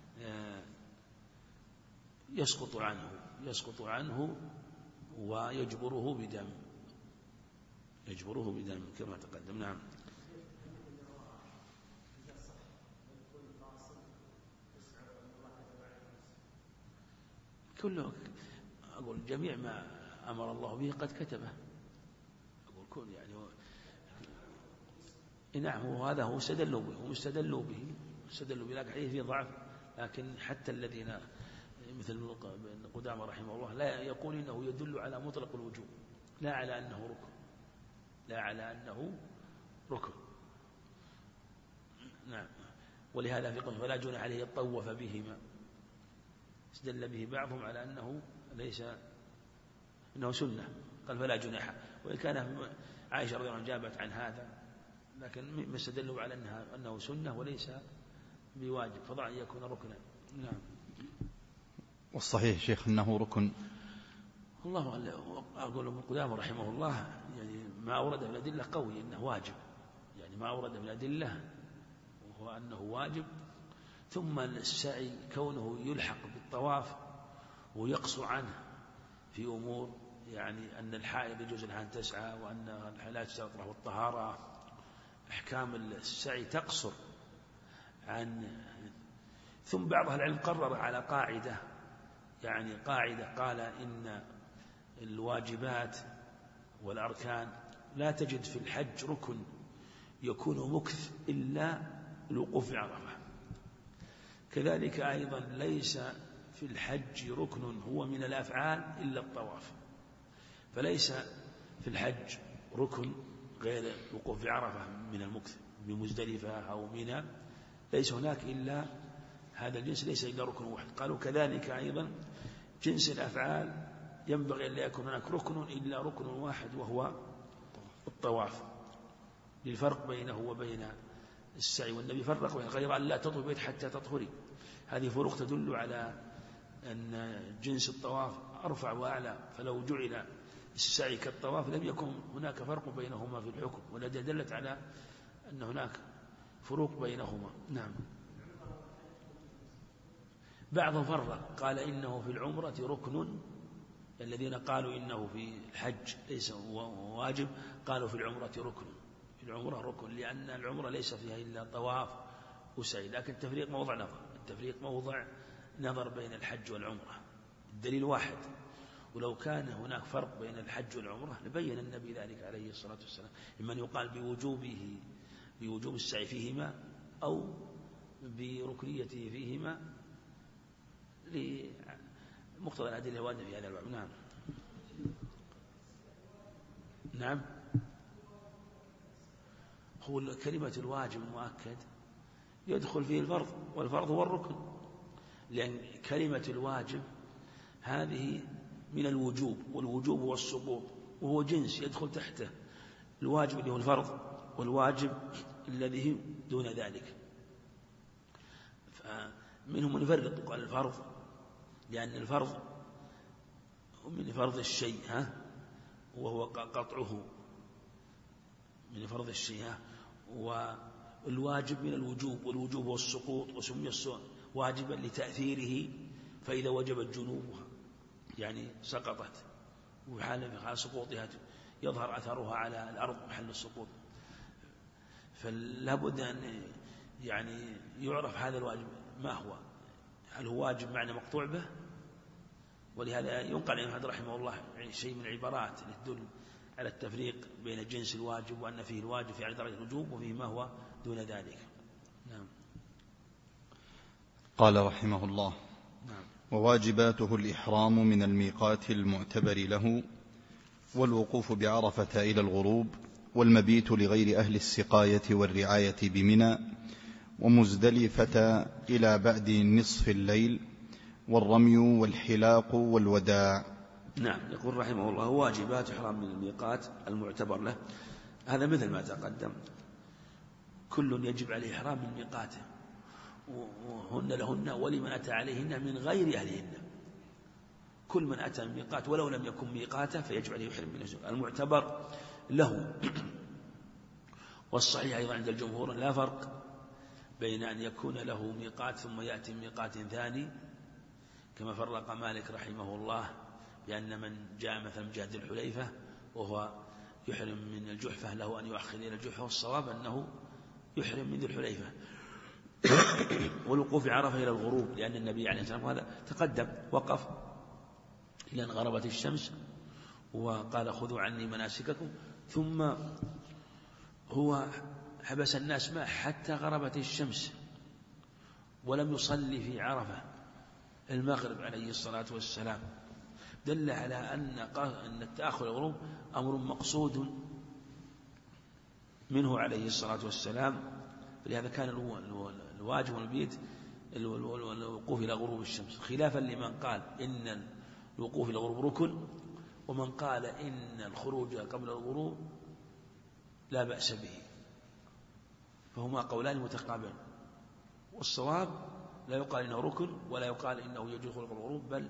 يسقط عنه ويجبره بدم كما تقدم. نعم. كله أقول جميع ما أمر الله به قد كتبه، أقول كل يعني نعم، وهذا هو استدلوا به لكن حديث فيه ضعف. لكن حتى الذين مثل قدامى رحمه الله لا يقول إنه يدل على مطلق الوجوب، لا على أنه ركن. نعم. ولهذا في قول فلا جناح عليه يطوف بهما، استدل به بعضهم على أنه سنة، قال فلا جناح، وإن كان عائشة رضي الله عنها جابت عن هذا، لكن ما استدلوا على أنه سنة وليس بواجب، فضع أن يكون ركنا. نعم. والصحيح شيخ أنه ركن. الله أقول ابن قدامى رحمه الله يعني ما أورد في الأدلة قوي أنه واجب، يعني ما أورد في الأدلة وهو أنه واجب. ثم السعي كونه يلحق بالطواف ويقص عنه في أمور، يعني أن الحائض يجوز لها أن تسعى، وأن لا تشترط له الطهارة، أحكام السعي تقصر عن. ثم بعض أهل العلم قرر على قاعدة، يعني قاعدة قال إن الواجبات والأركان لا تجد في الحج ركن يكون مكث إلا الوقوف في عرفة. كذلك أيضا ليس في الحج ركن هو من الأفعال إلا الطواف، فليس في الحج ركن غير الوقوف بعرفة من المكث بمزدلفة أو منى ليس هناك إلا هذا الجنس، ليس إلا ركن واحد. قالوا كذلك أيضا جنس الأفعال ينبغي أن لا يكون هناك ركن إلا ركن واحد وهو الطواف، للفرق بينه وبين السعي. والنبي فرق بين غير أن لا تطوف بيت حتى تطهري. هذه فروق تدل على أن جنس الطواف أرفع وأعلى، فلو جعل السعي كالطواف لم يكن هناك فرق بينهما في الحكم، والذي دلت على أن هناك فروق بينهما. نعم. بعضهم فرق قال إنه في العمرة ركن، الذين قالوا إنه في الحج ليس واجب قالوا في العمرة ركن، في العمرة ركن، لأن العمرة ليس فيها إلا طواف وسعي. لكن التفريق موضع نظر، التفريق موضع نظر بين الحج والعمرة، الدليل واحد. ولو كان هناك فرق بين الحج والعمرة لبين النبي ذلك عليه الصلاة والسلام، إما أن يقال بوجوب السعي فيهما أو بركنيته فيهما لمقتضى الأدلة الواردة في هذا الباب. نعم. نعم. هو كلمة الواجب المؤكد يدخل فيه الفرض، والفرض هو الركن، لأن كلمة الواجب هذه من الوجوب، والوجوب هو السقوط، وهو جنس يدخل تحته الواجب اللي هو الفرض، والواجب الذي دون ذلك. فمنهم من يفرق قال الفرض، لأن الفرض من فرض الشيء وهو قطعه من فرض الشيء، والواجب من الوجوب، والوجوب هو السقوط، وسمي واجبا لتأثيره، فإذا وجبت جنوبها يعني سقطت، وحال سقوطها يظهر أثرها على الأرض محل السقوط. فلا بد أن يعني يعرف هذا الواجب ما هو، هل هو واجب معنى مقطوع به؟ ولهذا ينقل عن أحمد رحمه الله شيء من العبارات تدل على التفريق بين جنس الواجب، وأن فيه الواجب في درجة الوجوب وفيه ما هو دون ذلك. نعم. قال رحمه الله: نعم. وواجباته الإحرام من الميقات المعتبر له، والوقوف بعرفة إلى الغروب، والمبيت لغير أهل السقاية والرعاية بمنى، ومزدلفة إلى بعد نصف الليل، والرمي والحلاق والوداع. نعم. يقول رحمه الله: واجبات إحرام من الميقات المعتبر له، هذا مثل ما تقدم، كل يجب عليه إحرام من ميقاته، وهن لهن ولمن أتى عليهن من غير أهلهن. كل من أتى من ميقات ولو لم يكن ميقاته فيجب عليه يحرم من المعتبر له. والصحيح أيضا عند الجمهور لا فرق بين أن يكون له ميقات ثم يأتي ميقات ثاني، كما فرق مالك رحمه الله بأن من جاء مثلا من جهة الحليفة وهو يحرم من الجحفة له أن يؤخر إلى الجحفة، والصواب أنه يحرم من ذي الحليفة. والوقوف عرفة إلى الغروب، لأن النبي عليه الصلاة والسلام هذا تقدم وقف إلى أن غربت الشمس وقال: خذوا عني مناسككم، ثم هو حبس الناس معه حتى غربت الشمس، ولم يصلي في عرفة المغرب عليه الصلاة والسلام، دل على أن التأخر الغروب أمر مقصود منه عليه الصلاة والسلام. فلهذا كان الواجب والبيت الوقوف إلى غروب الشمس، خلافا لمن قال إن الوقوف إلى الغروب ركن، ومن قال إن الخروج قبل الغروب لا بأس به، فهما قولان متقابلان. والصواب لا يقال إنه ركن ولا يقال إنه يجوز خروج الغروب، بل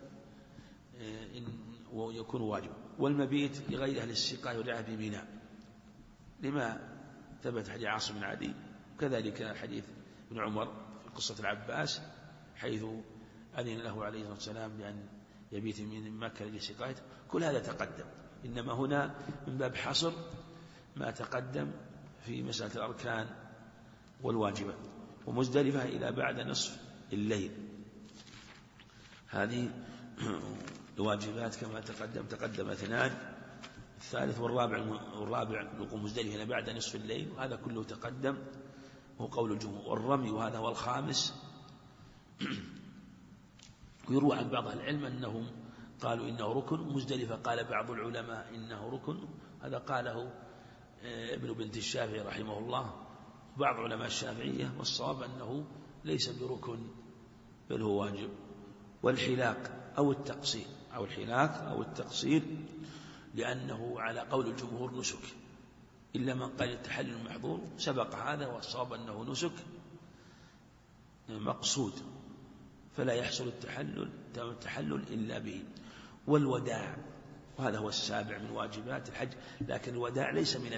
ويكون واجب. والمبيت لغير أهل السقاية والرعاية بمنى، لما ثبت حديث عاصم بن عدي، وكذلك حديث ابن عمر في قصة العباس حيث أذن له عليه الصلاة والسلام بأن يبيت من مكة للسقاية. كل هذا تقدم، إنما هنا من باب حصر ما تقدم في مسألة الأركان والواجبات. ومزدلفة إلى بعد نصف الليل، هذه الواجبات كما تقدم اثنان، الثالث والرابع لقوم مزدلفة إلى بعد نصف الليل، وهذا كله تقدم هو قول الجمهور. والرمي وهذا هو الخامس. ويروى عن بعض العلم أنهم قالوا إنه ركن، مزدلفة قال بعض العلماء إنه ركن، هذا قاله ابن بنت الشافعي رحمه الله بعض علماء الشافعية، والصواب أنه ليس بركن بل هو واجب. والحلاق أو التقصير لأنه على قول الجمهور نسك، إلا من قال التحلل محظور سبق هذا، والصواب أنه نسك مقصود فلا يحصل التحلل إلا به. والوداع، وهذا هو السابع من واجبات الحج، لكن الوداع ليس من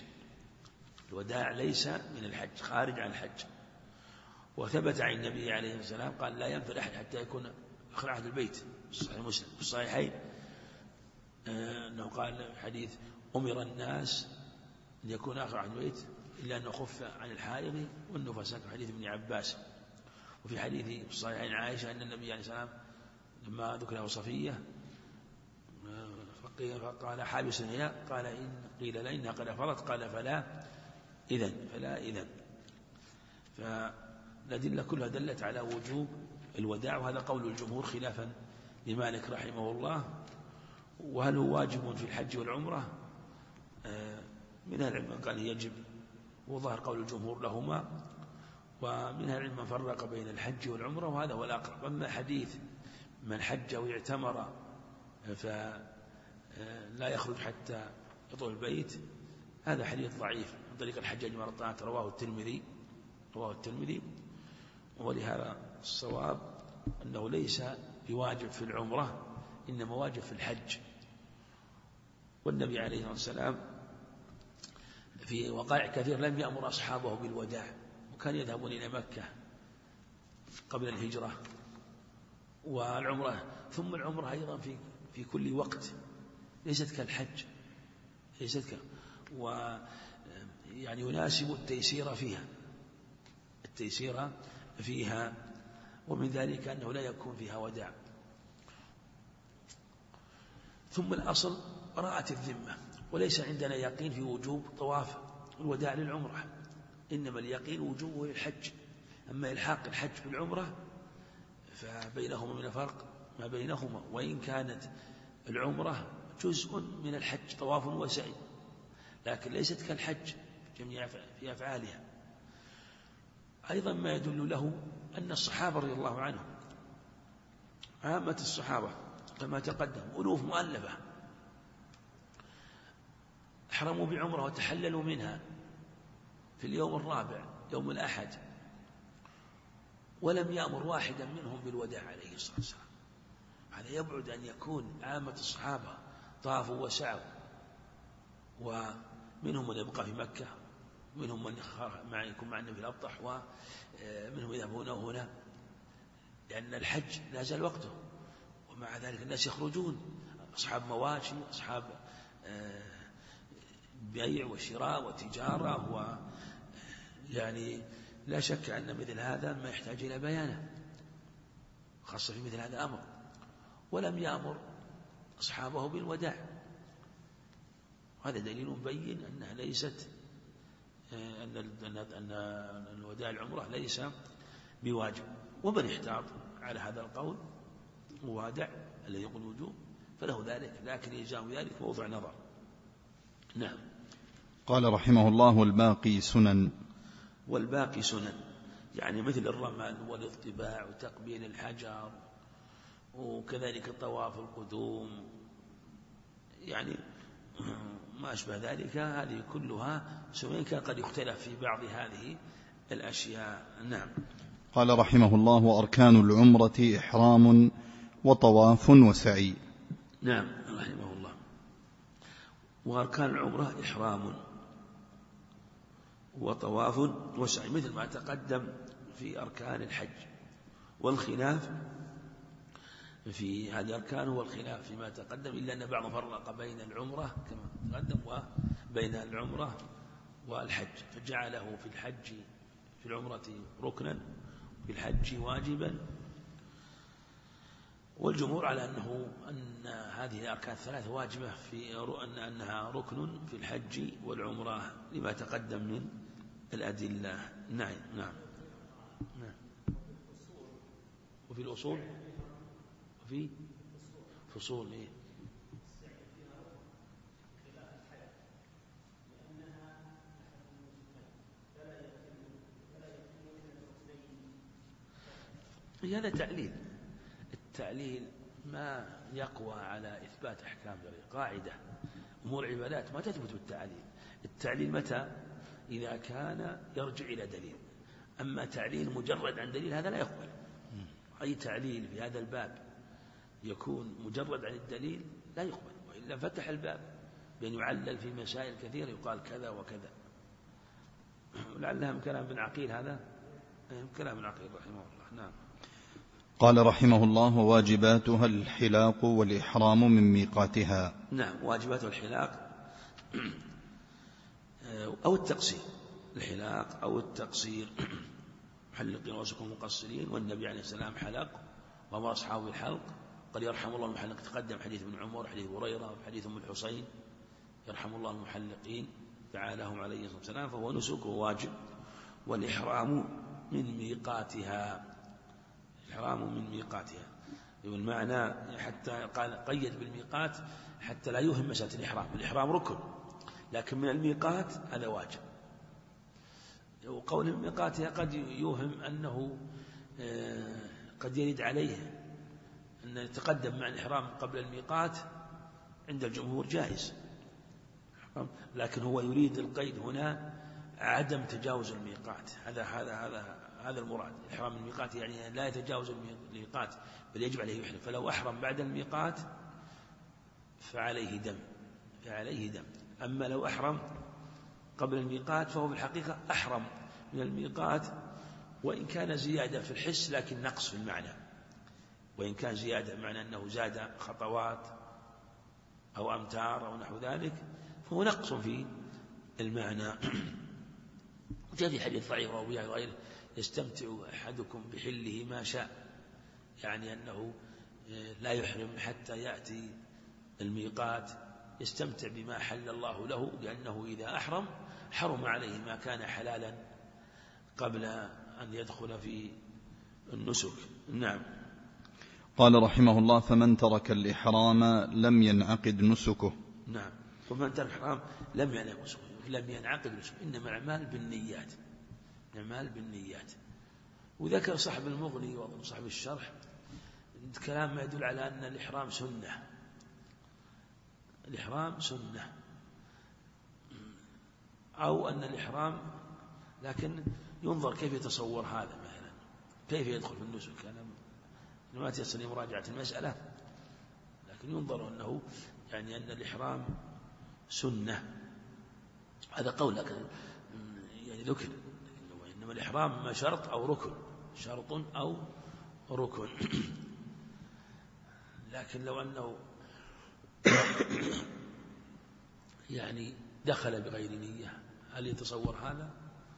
الحج، خارج عن الحج. وثبت عن النبي عليه السلام قال لا ينفر أحد حتى يكون آخر عهد البيت، صحيح مسلم في الصحيحين أنه قال حديث أمر الناس أن يكون آخر عهد البيت إلا أنه خف عن الحائض والنفساء، في حديث ابن عباس. وفي حديث في الصحيحين عائشة أن النبي عليه السلام لما ذكر له صفية فقال حابس هنا، قال إن قيل لا إنها قد فرت، قال فلا إذن. فالأدلة كلها دلت على وجوب الوداع، وهذا قول الجمهور خلافا لمالك رحمه الله. وهل هو واجب في الحج والعمرة؟ من العلم من قال يجب، وظهر قول الجمهور لهما، ومن العلم من فرق بين الحج والعمرة، وهذا هو الأقرب. أما حديث من حج أو اعتمر فلا يخرج حتى يطوف البيت، هذا حديث ضعيف من طريق الحجاج بن أرطاة، رواه الترمذي. ولهذا الصواب أنه ليس بواجب في العمرة، إنما واجب في الحج. والنبي عليه الصلاة والسلام في وقائع كثير لم يأمر أصحابه بالوداع، وكان يذهبون إلى مكة قبل الهجرة والعمرة. ثم العمرة أيضا في كل وقت، ليست كالحج، يعني يناسب التيسير فيها، ومن ذلك أنه لا يكون فيها وداع. ثم الأصل براءة الذمة، وليس عندنا يقين في وجوب طواف الوداع للعمرة، إنما اليقين وجوبه للحج. أما إلحاق الحج بالعمرة فبينهما من الفرق ما بينهما، وإن كانت العمرة جزء من الحج طواف وسعي، لكن ليست كالحج جميع في أفعالها. أيضا ما يدل له أن الصحابة رضي الله عنهم، عامة الصحابة كما تقدم ألوف مؤلفة، أحرموا بعمرة وتحللوا منها في اليوم الرابع يوم الأحد، ولم يأمر واحدا منهم بالوداع عليه الصلاة والسلام. هذا يبعد أن يكون عامة الصحابة طافوا وسعوا، ومنهم من يبقى في مكة، منهم من يكون مع النبي في الأبطح، ومنهم يذهبون هنا، لأن الحج لا زال وقته. ومع ذلك الناس يخرجون، أصحاب مواشي، أصحاب بيع وشراء وتجارة، يعني لا شك أن مثل هذا ما يحتاج إلى بيانه، خاصة في مثل هذا الأمر. ولم يأمر أصحابه بالوداع، هذا دليل مبين أنها ليست أن الوداع العمرة ليس بواجب. ومن احتاط على هذا القول ووادع الذي يقول وجوب فله ذلك، لكن إلزام ذلك موضع نظر. نعم. قال رحمه الله: والباقي سنن، يعني مثل الرمل والاطباع وتقبيل الحجر، وكذلك طواف القدوم، يعني ما أشبه ذلك، هذه كلها سنن، كان قد يختلف في بعض هذه الأشياء. نعم. قال رحمه الله: وأركان العمرة إحرام وطواف وسعي. نعم رحمه الله. وأركان العمرة إحرام وطواف وسعي، مثل ما تقدم في أركان الحج. والخلاف في هذه الأركان هو الخلاف فيما تقدم، إلا أن بعضهم فرق بين العمرة كما تقدم وبين العمرة والحج، فجعله في الحج في العمرة ركنا، في الحج واجبا. والجمهور على أن هذه الأركان الثلاثة واجبة، في أنها ركن في الحج والعمرة لما تقدم من الأدلة. نعم. وفي الأصول وفي فصول هذا تعليل. التعليل ما يقوى على إثبات أحكام قاعدة. أمور العبادات ما تثبت بالتعليل. التعليل متى؟ إذا كان يرجع إلى دليل. أما تعليل مجرد عن دليل هذا لا يقبل. أي تعليل في هذا الباب يكون مجرد عن الدليل لا يقبل، وإلا فتح الباب بأن يعلل في مسائل كثيرة يقال كذا وكذا. ولعلها من كلام ابن عقيل، هذا كلام ابن عقيل رحمه الله. نعم. قال رحمه الله: وواجباتها الحلاق والإحرام من ميقاتها. نعم، واجباتها الحلاق أو التقصير. الحلاق أو التقصير. محلقين رؤوسكم مقصرين، والنبي عليه السلام حلق وأمر أصحابه الحلق. قد يرحم الله المحلق. تقدم حديث ابن عمر، حديث هريرة، وحديث أم الحسين. يرحم الله المحلقين تعالهم عليه الصلاة والسلام. فهو نسك واجب. والإحرام من ميقاتها. الإحرام من ميقاتها والمعنى حتى قال قيد بالميقات حتى لا يوهم مسألة الإحرام. الإحرام ركن، لكن من الميقات هذا واجب. وقول الميقاتها قد يوهم أنه قد يرد عليه أن يتقدم مع الإحرام قبل الميقات. عند الجمهور جائز، لكن هو يريد القيد هنا عدم تجاوز الميقات. هذا المراد. الإحرام الميقات يعني لا يتجاوز الميقات، بل يجب عليه يحرم. فلو أحرم بعد الميقات فعليه دم. أما لو أحرم قبل الميقات فهو في الحقيقة أحرم من الميقات، وإن كان زيادة في الحس لكن نقص في المعنى. وإن كان زيادة بمعنى أنه زاد خطوات أو أمتار أو نحو ذلك فهو نقص في المعنى. وجاء في حديث ضعيف رواه غيره: يستمتع أحدكم بحله ما شاء، يعني أنه لا يحرم حتى يأتي الميقات، يستمتع بما حل الله له، لأنه إذا أحرم حرم عليه ما كان حلالا قبل أن يدخل في النسك. نعم. قال رحمه الله: فمن ترك الإحرام لم ينعقد نسكه. نعم. ومن ترك الإحرام لم ينعقد نسكه. إنما الأعمال بالنيات. وذكر صاحب المغني وصاحب الشرح كلام ما يدل على أن الإحرام سنة، أو أن الإحرام، لكن ينظر كيف يتصور هذا مثلا، كيف يدخل في النسك. أنا ما تيسر مراجعة المسألة، لكن ينظر أنه يعني أن الإحرام سنة. هذا قول، لكن يعني ذكر إنما الإحرام ما شرط أو ركن. لكن لو أنه يعني دخل بغير نية هل يتصور هذا؟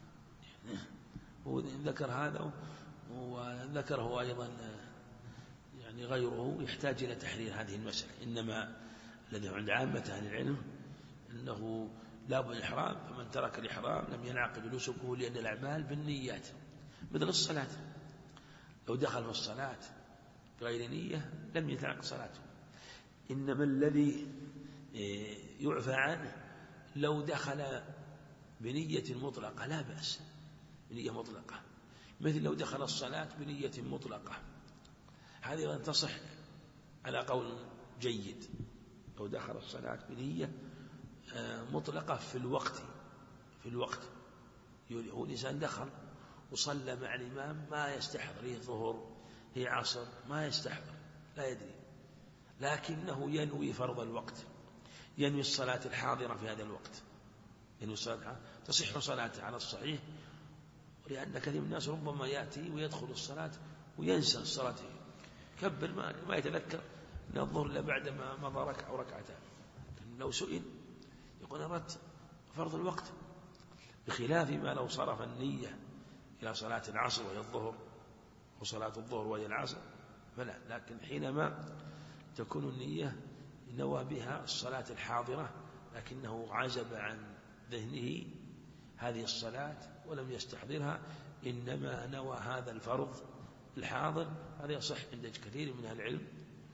وذكر هذا، وذكره أيضا يعني غيره يحتاج إلى تحرير هذه المسألة. إنما الذي عند عامة أهل العلم أنه لا بد من الإحرام، فمن ترك الإحرام لم ينعقد نسكه، لأن الأعمال بالنيات. مثل الصلاة، لو دخل في الصلاة بغير نية لم يتنعقد صلاته. إنما الذي يعفى عنه لو دخل بنية مطلقة لا بأس، بنية مطلقة، مثل لو دخل الصلاة بنية مطلقة، هذه تصح على قول جيد. لو دخل الصلاة بنية مطلقة في الوقت هو الإنسان دخل وصلى مع الإمام ما يستحضر، هي ظهر هي عصر ما يستحضر لا يدري، لكنه ينوي فرض الوقت، ينوي الصلاة الحاضرة في هذا الوقت، ينوي الصلاة تصح صلاته على الصحيح. ولأن كثير من الناس ربما يأتي ويدخل الصلاة وينسى الصلاة، كبر ما يتذكر أن الظهر إلا بعد ما مضى ركعة أو ركعتان. لو سئل يقول أردت فرض الوقت، بخلاف ما لو صرف النية إلى صلاة العصر وهي الظهر، وصلاة الظهر وهي العصر فلا. لكن حينما تكون النية نوى بها الصلاة الحاضرة، لكنه عزب عن ذهنه هذه الصلاة ولم يستحضرها، إنما نوى هذا الفرض الحاضر، هذا يصح عند كثير من أهل العلم.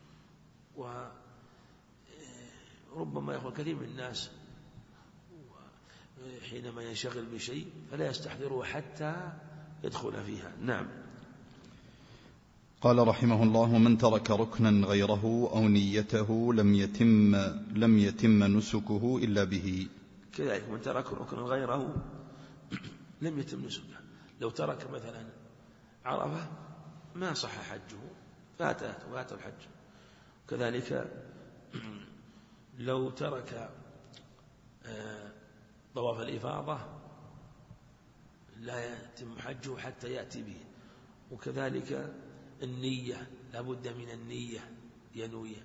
وربما يقول كثير من الناس حينما ينشغل بشيء فلا يستحضره حتى يدخل فيها. نعم. قال رحمه الله: من ترك ركنا غيره أو نيته لم يتم نسكه إلا به. كذلك من ترك ركنا غيره لم يتم نسكه. لو ترك مثلا عرفة ما صح حجه، فات الحج. كذلك لو ترك طواف الإفاضة لا يتم حجه حتى يأتي به. وكذلك النية، لا بد من النية، ينوي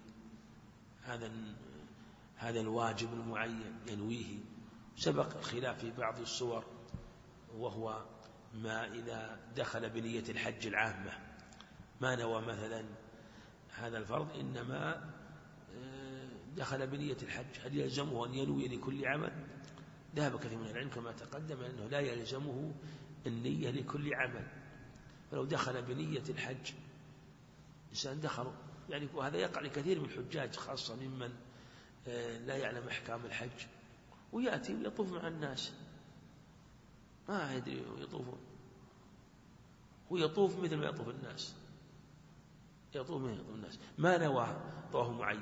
هذا الواجب المعين ينويه. سبق الخلاف في بعض الصور، وهو ما إذا دخل بنية الحج العامة ما نوى مثلا هذا الفرض، إنما دخل بنية الحج، هل يلزمه أن ينوي لكل عمل؟ ذهب كثير من العلم كما تقدم أنه لا يلزمه النية لكل عمل. فلو دخل بنية الحج إنسان دخل، يعني وهذا يقع لكثير من الحجاج خاصة ممن لا يعلم أحكام الحج، ويأتي ويطوف مع الناس ما يدري يطوفون، ويطوف مثل ما يطوف الناس، يطوف مثل ما يطوف الناس، ما نوى طواف معين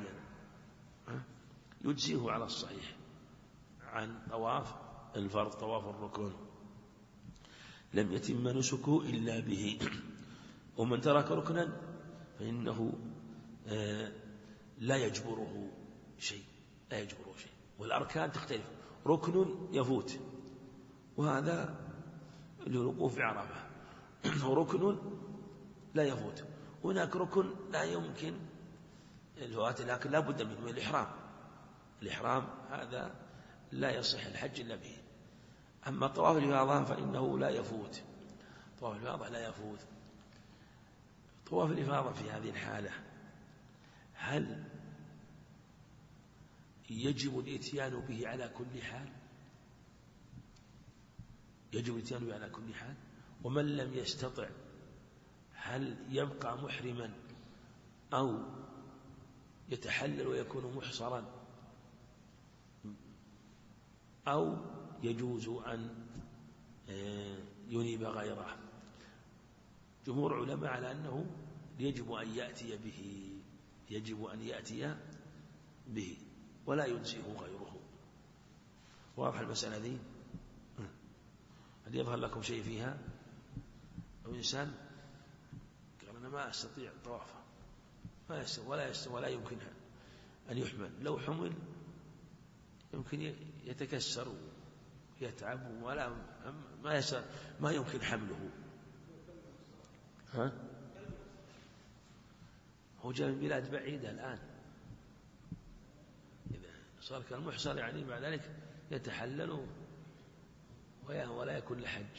يجزيه على الصحيح عن طواف الفرض طواف الركن. لم يتم نسكه إلا به. ومن ترك ركنا فإنه لا يجبره شيء، والأركان تختلف. ركن يفوت، وهذا الوقوف في عرفة، وركن لا يفوت. هناك ركن لا يمكن الفوات، لكن لا بد منه، الإحرام هذا لا يصح الحج إلا به. أما طواف الإفاضة فإنه لا يفوت، طواف الإفاضة لا يفوت. طواف الإفاضة في هذه الحالة هل يجب الإتيان به على كل حال؟ يجب الإتيان به على كل حال. ومن لم يستطع هل يبقى محرما أو يتحلل ويكون محصرا، أو يجوز أن ينيب غيره؟ جمهور علماء على أنه يجب أن يأتي به ولا يجزئه غيره. واضح المسألة ذي؟ هل يظهر لكم شيء فيها؟ لو إنسان قال أنا ما أستطيع طوافه، ولا يمكن أن يحمل، لو حمل يمكن يتكسر ويتعب ولا ما يمكن حمله. هو جاء من بلاد بعيدة الآن، إذا صار كالمحصر يعني بعد ذلك يتحلل ولا يكون لحج.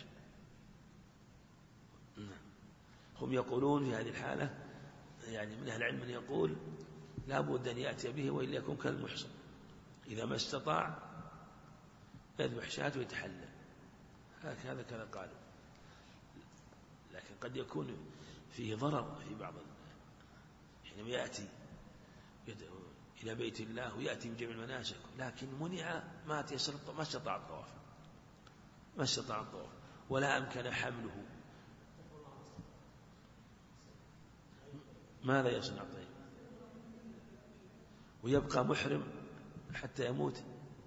هم يقولون في هذه الحالة، يعني من أهل العلم من يقول لا بد أن يأتي به وإلا يكون كالمحصر، إذا ما استطاع يذبح شاة ويتحلل، هذا كذا قالوا. لكن قد يكون فيه ضرر في بعض، حينما يأتي إلى بيت الله ويأتي بجميع المناسك، لكن منع ما استطاع الطواف ولا أمكن حمله، ماذا يصنع؟ طيب ويبقى محرم حتى يموت؟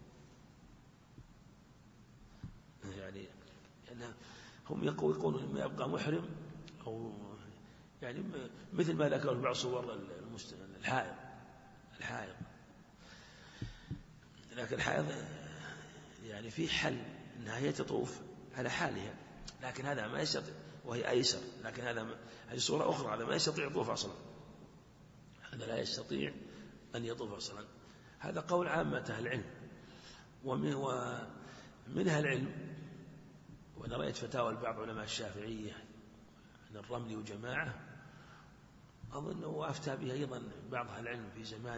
يعني هم يقولون لما يبقى محرم، أو يعني مثل ما ذكروا في بعض صور الحائض. لكن الحائض يعني في حل أنها هي تطوف على حالها، لكن هذا ما يستطيع، وهي أيسر. لكن هذه صورة أخرى، هذا ما يستطيع يطوف أصلا، هذا لا يستطيع أن يطوف أصلا. هذا قول عامة أهل العلم. ومن أهل العلم، وأنا رأيت فتاوى بعض علماء الشافعية عن الرمل وجماعة، أظن وأفتى به أيضا بعض أهل العلم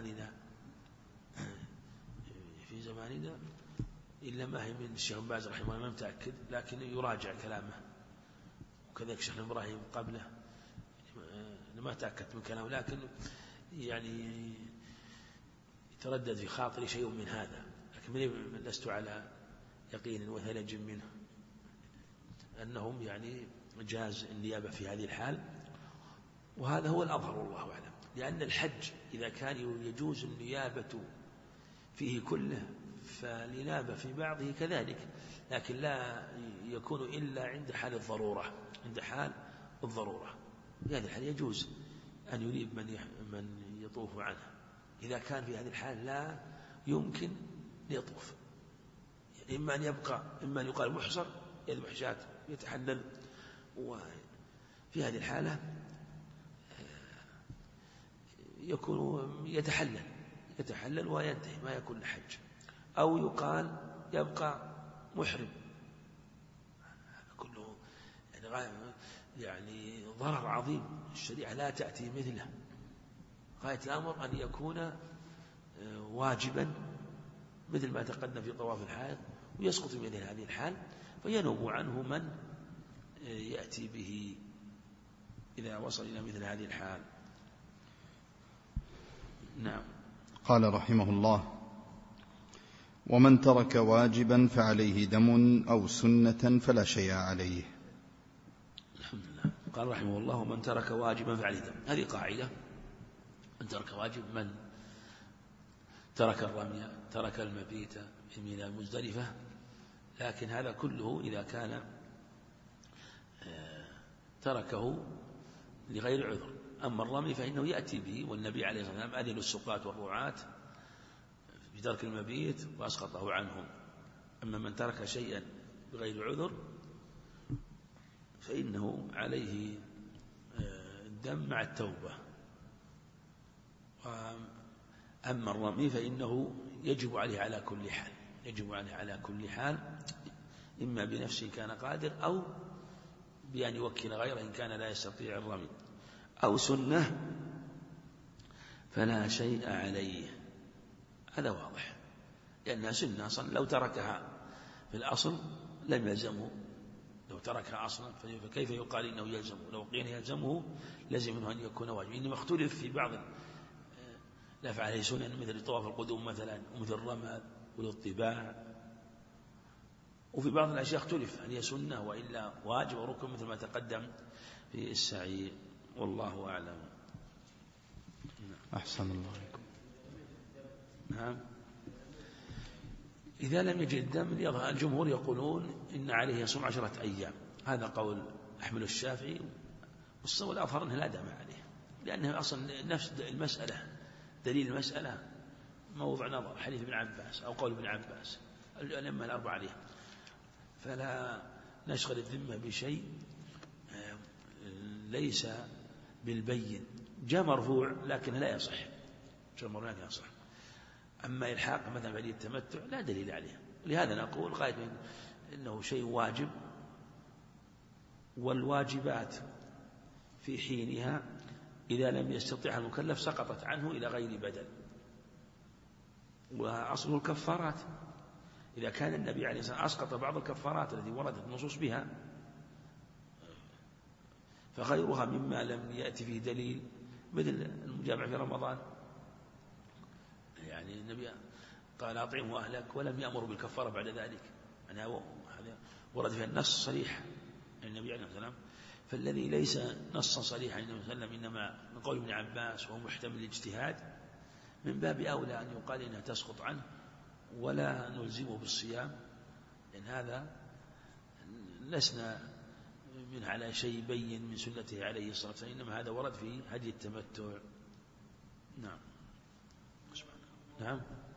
في زماننا إلا ما هي من الشيخ بن باز رحمه الله، ما متأكد، لكن يراجع كلامه. وكذلك الشيخ إبراهيم قبله، أنا ما تأكدت من كلامه، لكن يعني يتردد في خاطري شيء من هذا، لكن لست على يقين وثلج منه أنهم يعني جاز النيابة في هذه الحال. وهذا هو الأظهر والله أعلم، لأن الحج إذا كان يجوز النيابة فيه كله فالإنابة في بعضه كذلك، لكن لا يكون إلا عند حال الضرورة. عند حال الضرورة في هذه الحال يجوز أن ينيب من يطوف عنه. إذا كان في هذه الحال لا يمكن يطوف، يعني إما أن يبقى، إما أن يقال محصر يذبح شاة يتحلل، وفي هذه الحالة يكون يتحلل وينتهي ما يكون لحج، أو يقال يبقى محرم. كله يعني ضرر عظيم، الشريعة لا تأتي مثله. غاية الأمر أن يكون واجبا مثل ما تقدم في طواف الحائض، ويسقط في مثل هذه الحال فينوب عنه من يأتي به إذا وصل إلى مثل هذه الحال. نعم. قال رحمه الله: ومن ترك واجبا فعليه دم أو سنة فلا شيء عليه. الحمد لله. قال رحمه الله: ومن ترك واجبا فعليه دم. هذه قاعدة: من ترك واجب، من ترك الرمي، ترك المبيت من المزدلفة، لكن هذا كله إذا كان تركه لغير عذر. أما الرمي فإنه يأتي به، والنبي عليه الصلاة والسلام أذن السقاة والرعاة بترك المبيت وأسقطه عنهم. أما من ترك شيئا بغير عذر فإنه عليه الدم مع التوبة. أما الرمي فإنه يجب عليه على كل حال، يجب عليه على كل حال، إما بنفسه كان قادر، أو بأن يوكل غيره إن كان لا يستطيع الرمي، أو سنة فلا شيء عليه. هذا واضح، لأنها سنة أصلا، لو تركها في الأصل لم يلزمه. لو تركها أصلا فكيف يقال إنه يلزمه؟ لو قيل يلزمه لازم منه أن يكون واجب. إنما اختلف في بعض الأفعال سنن، مثل طواف القدوم مثلا، ومثل الرمل والاطباع. وفي بعض الأشياء اختلف هل هي سنة وإلا واجب وركن، مثل ما تقدم في السعي، والله أعلم. أحسن الله عليكم. نعم. إذا لم يجد الدم، الجمهور يقولون إن عليه يصوم 10 أيام. هذا قول أحمد الشافعي، والصواب الأظهر أنه لا دم عليه، لأنه أصلا نفس المسألة، دليل المسألة موضع نظر، حديث ابن عباس أو قول ابن عباس، الأئمة الأربعة عليه. فلا نشغل الذمة بشيء ليس بالبين. جاء مرفوع لكن لا يصح، جاء مرفوع لا يصح. أما إلحاق مثلا بعد التمتع لا دليل عليه. لهذا نقول غاية إنه شيء واجب، والواجبات في حينها إذا لم يستطيع المكلف سقطت عنه إلى غير بدل. وأصل الكفارات، إذا كان النبي عليه الصلاة والسلام أسقط بعض الكفارات التي وردت النصوص بها، فغيرها مما لم يأتي فيه دليل، مثل المجامع في رمضان، يعني النبي قال أطعموا أهلك ولم يأمر بالكفارة بعد ذلك، يعني هذا ورد فيها النص صريح عن النبي عليه الصلاة والسلام. فالذي ليس نصا صريحا عن النبي صلى الله عليه وسلم إنما من قول ابن عباس وهو محتمل الاجتهاد، من باب أولى أن يقال إنها تسقط عنه ولا نلزمه بالصيام، لأن هذا لسنا من على شيء بين من سنته عليه الصلاة والسلام، إنما هذا ورد في هدي التمتع. نعم. نعم.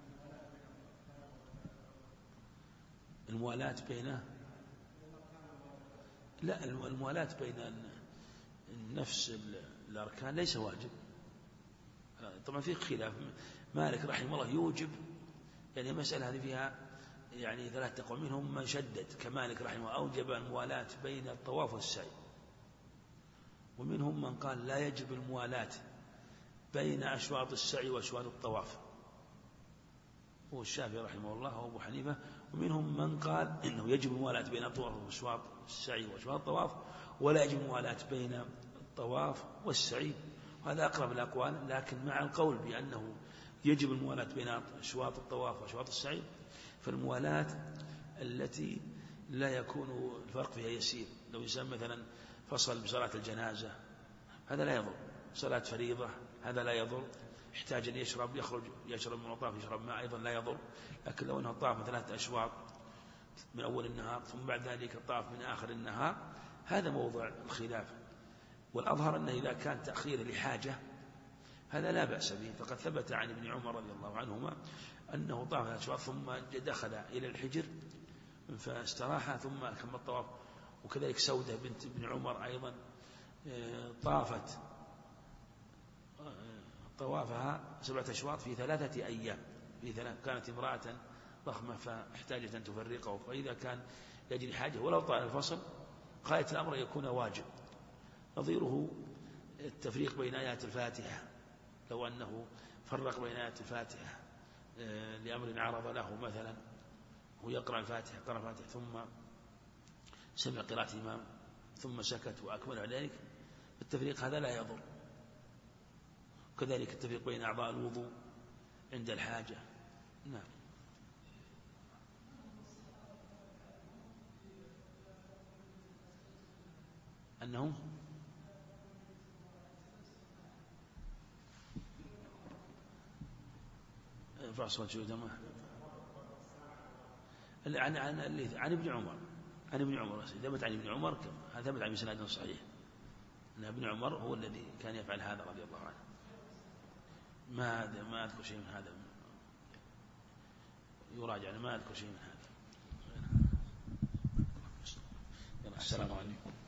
الموالاة بين، لا، الموالاة بين نفس الأركان ليس واجب. طبعا في خلاف، مالك رحمه الله يوجب، يعني المسألة هذه فيها يعني 3 أقوال، منهم من شدد كمالك رحمه الله أوجب الموالاة بين الطواف والسعي، ومنهم من قال لا يجب الموالاة بين أشواط السعي وأشواط الطواف، هو الشافعي رحمه الله وأبو حنيفة. ومنهم من قال إنه يجب الموالاة بين الطواف وأشواط السعي وأشواط الطواف، ولا يجب الموالاة بين الطواف والسعي. وهذا أقرب الأقوال، لكن مع القول بأنه يجب الموالاة بين أشواط الطواف وأشواط السعي، فالموالاة التي لا يكون الفرق فيها يسير، لو إنسان مثلا فصل بصلاة الجنازة هذا لا يضر، صلاة فريضة هذا لا يضر، يحتاج أن يشرب يشرب من الطواف يشرب ماء أيضا لا يضر. لكن لو أنه طاف 3 أشواط من أول النهار ثم بعد ذلك طاف من آخر النهار هذا موضع الخلاف. والأظهر أنه إذا كان تأخير لحاجة هذا لا بأس به، فقد ثبت عن ابن عمر رضي الله عنهما أنه طاف 3 أشواط ثم دخل إلى الحجر فاستراح ثم كمل الطواف. وكذلك سودة بنت ابن عمر أيضا طافت طوافها 7 أشواط في 3 أيام، كانت امرأة ضخمة فاحتاجت أن تفرقه، فإذا كان يجري حاجة ولو طال الفصل غاية الأمر يكون واجب. نظيره التفريق بين آيات الفاتحة، لو أنه فرق بين آيات الفاتحة لأمر عرض له مثلا ويقرأ الفاتحة قرأ الفاتحة ثم سمع قراءة الإمام ثم سكت وأكمل ذلك، التفريق هذا لا يضر. كذلك التفريق بين أعضاء الوضوء عند الحاجة. نعم. أنه فاصل شو دمه عن ابن عمر ثبت عن ابن عمر، هذا ثبت عن بسند صحيح أن ابن عمر هو الذي كان يفعل هذا رضي الله عنه. ما أذكر شيء من هذا، يراجع، ما أذكر شيء من هذا. السلام عليكم.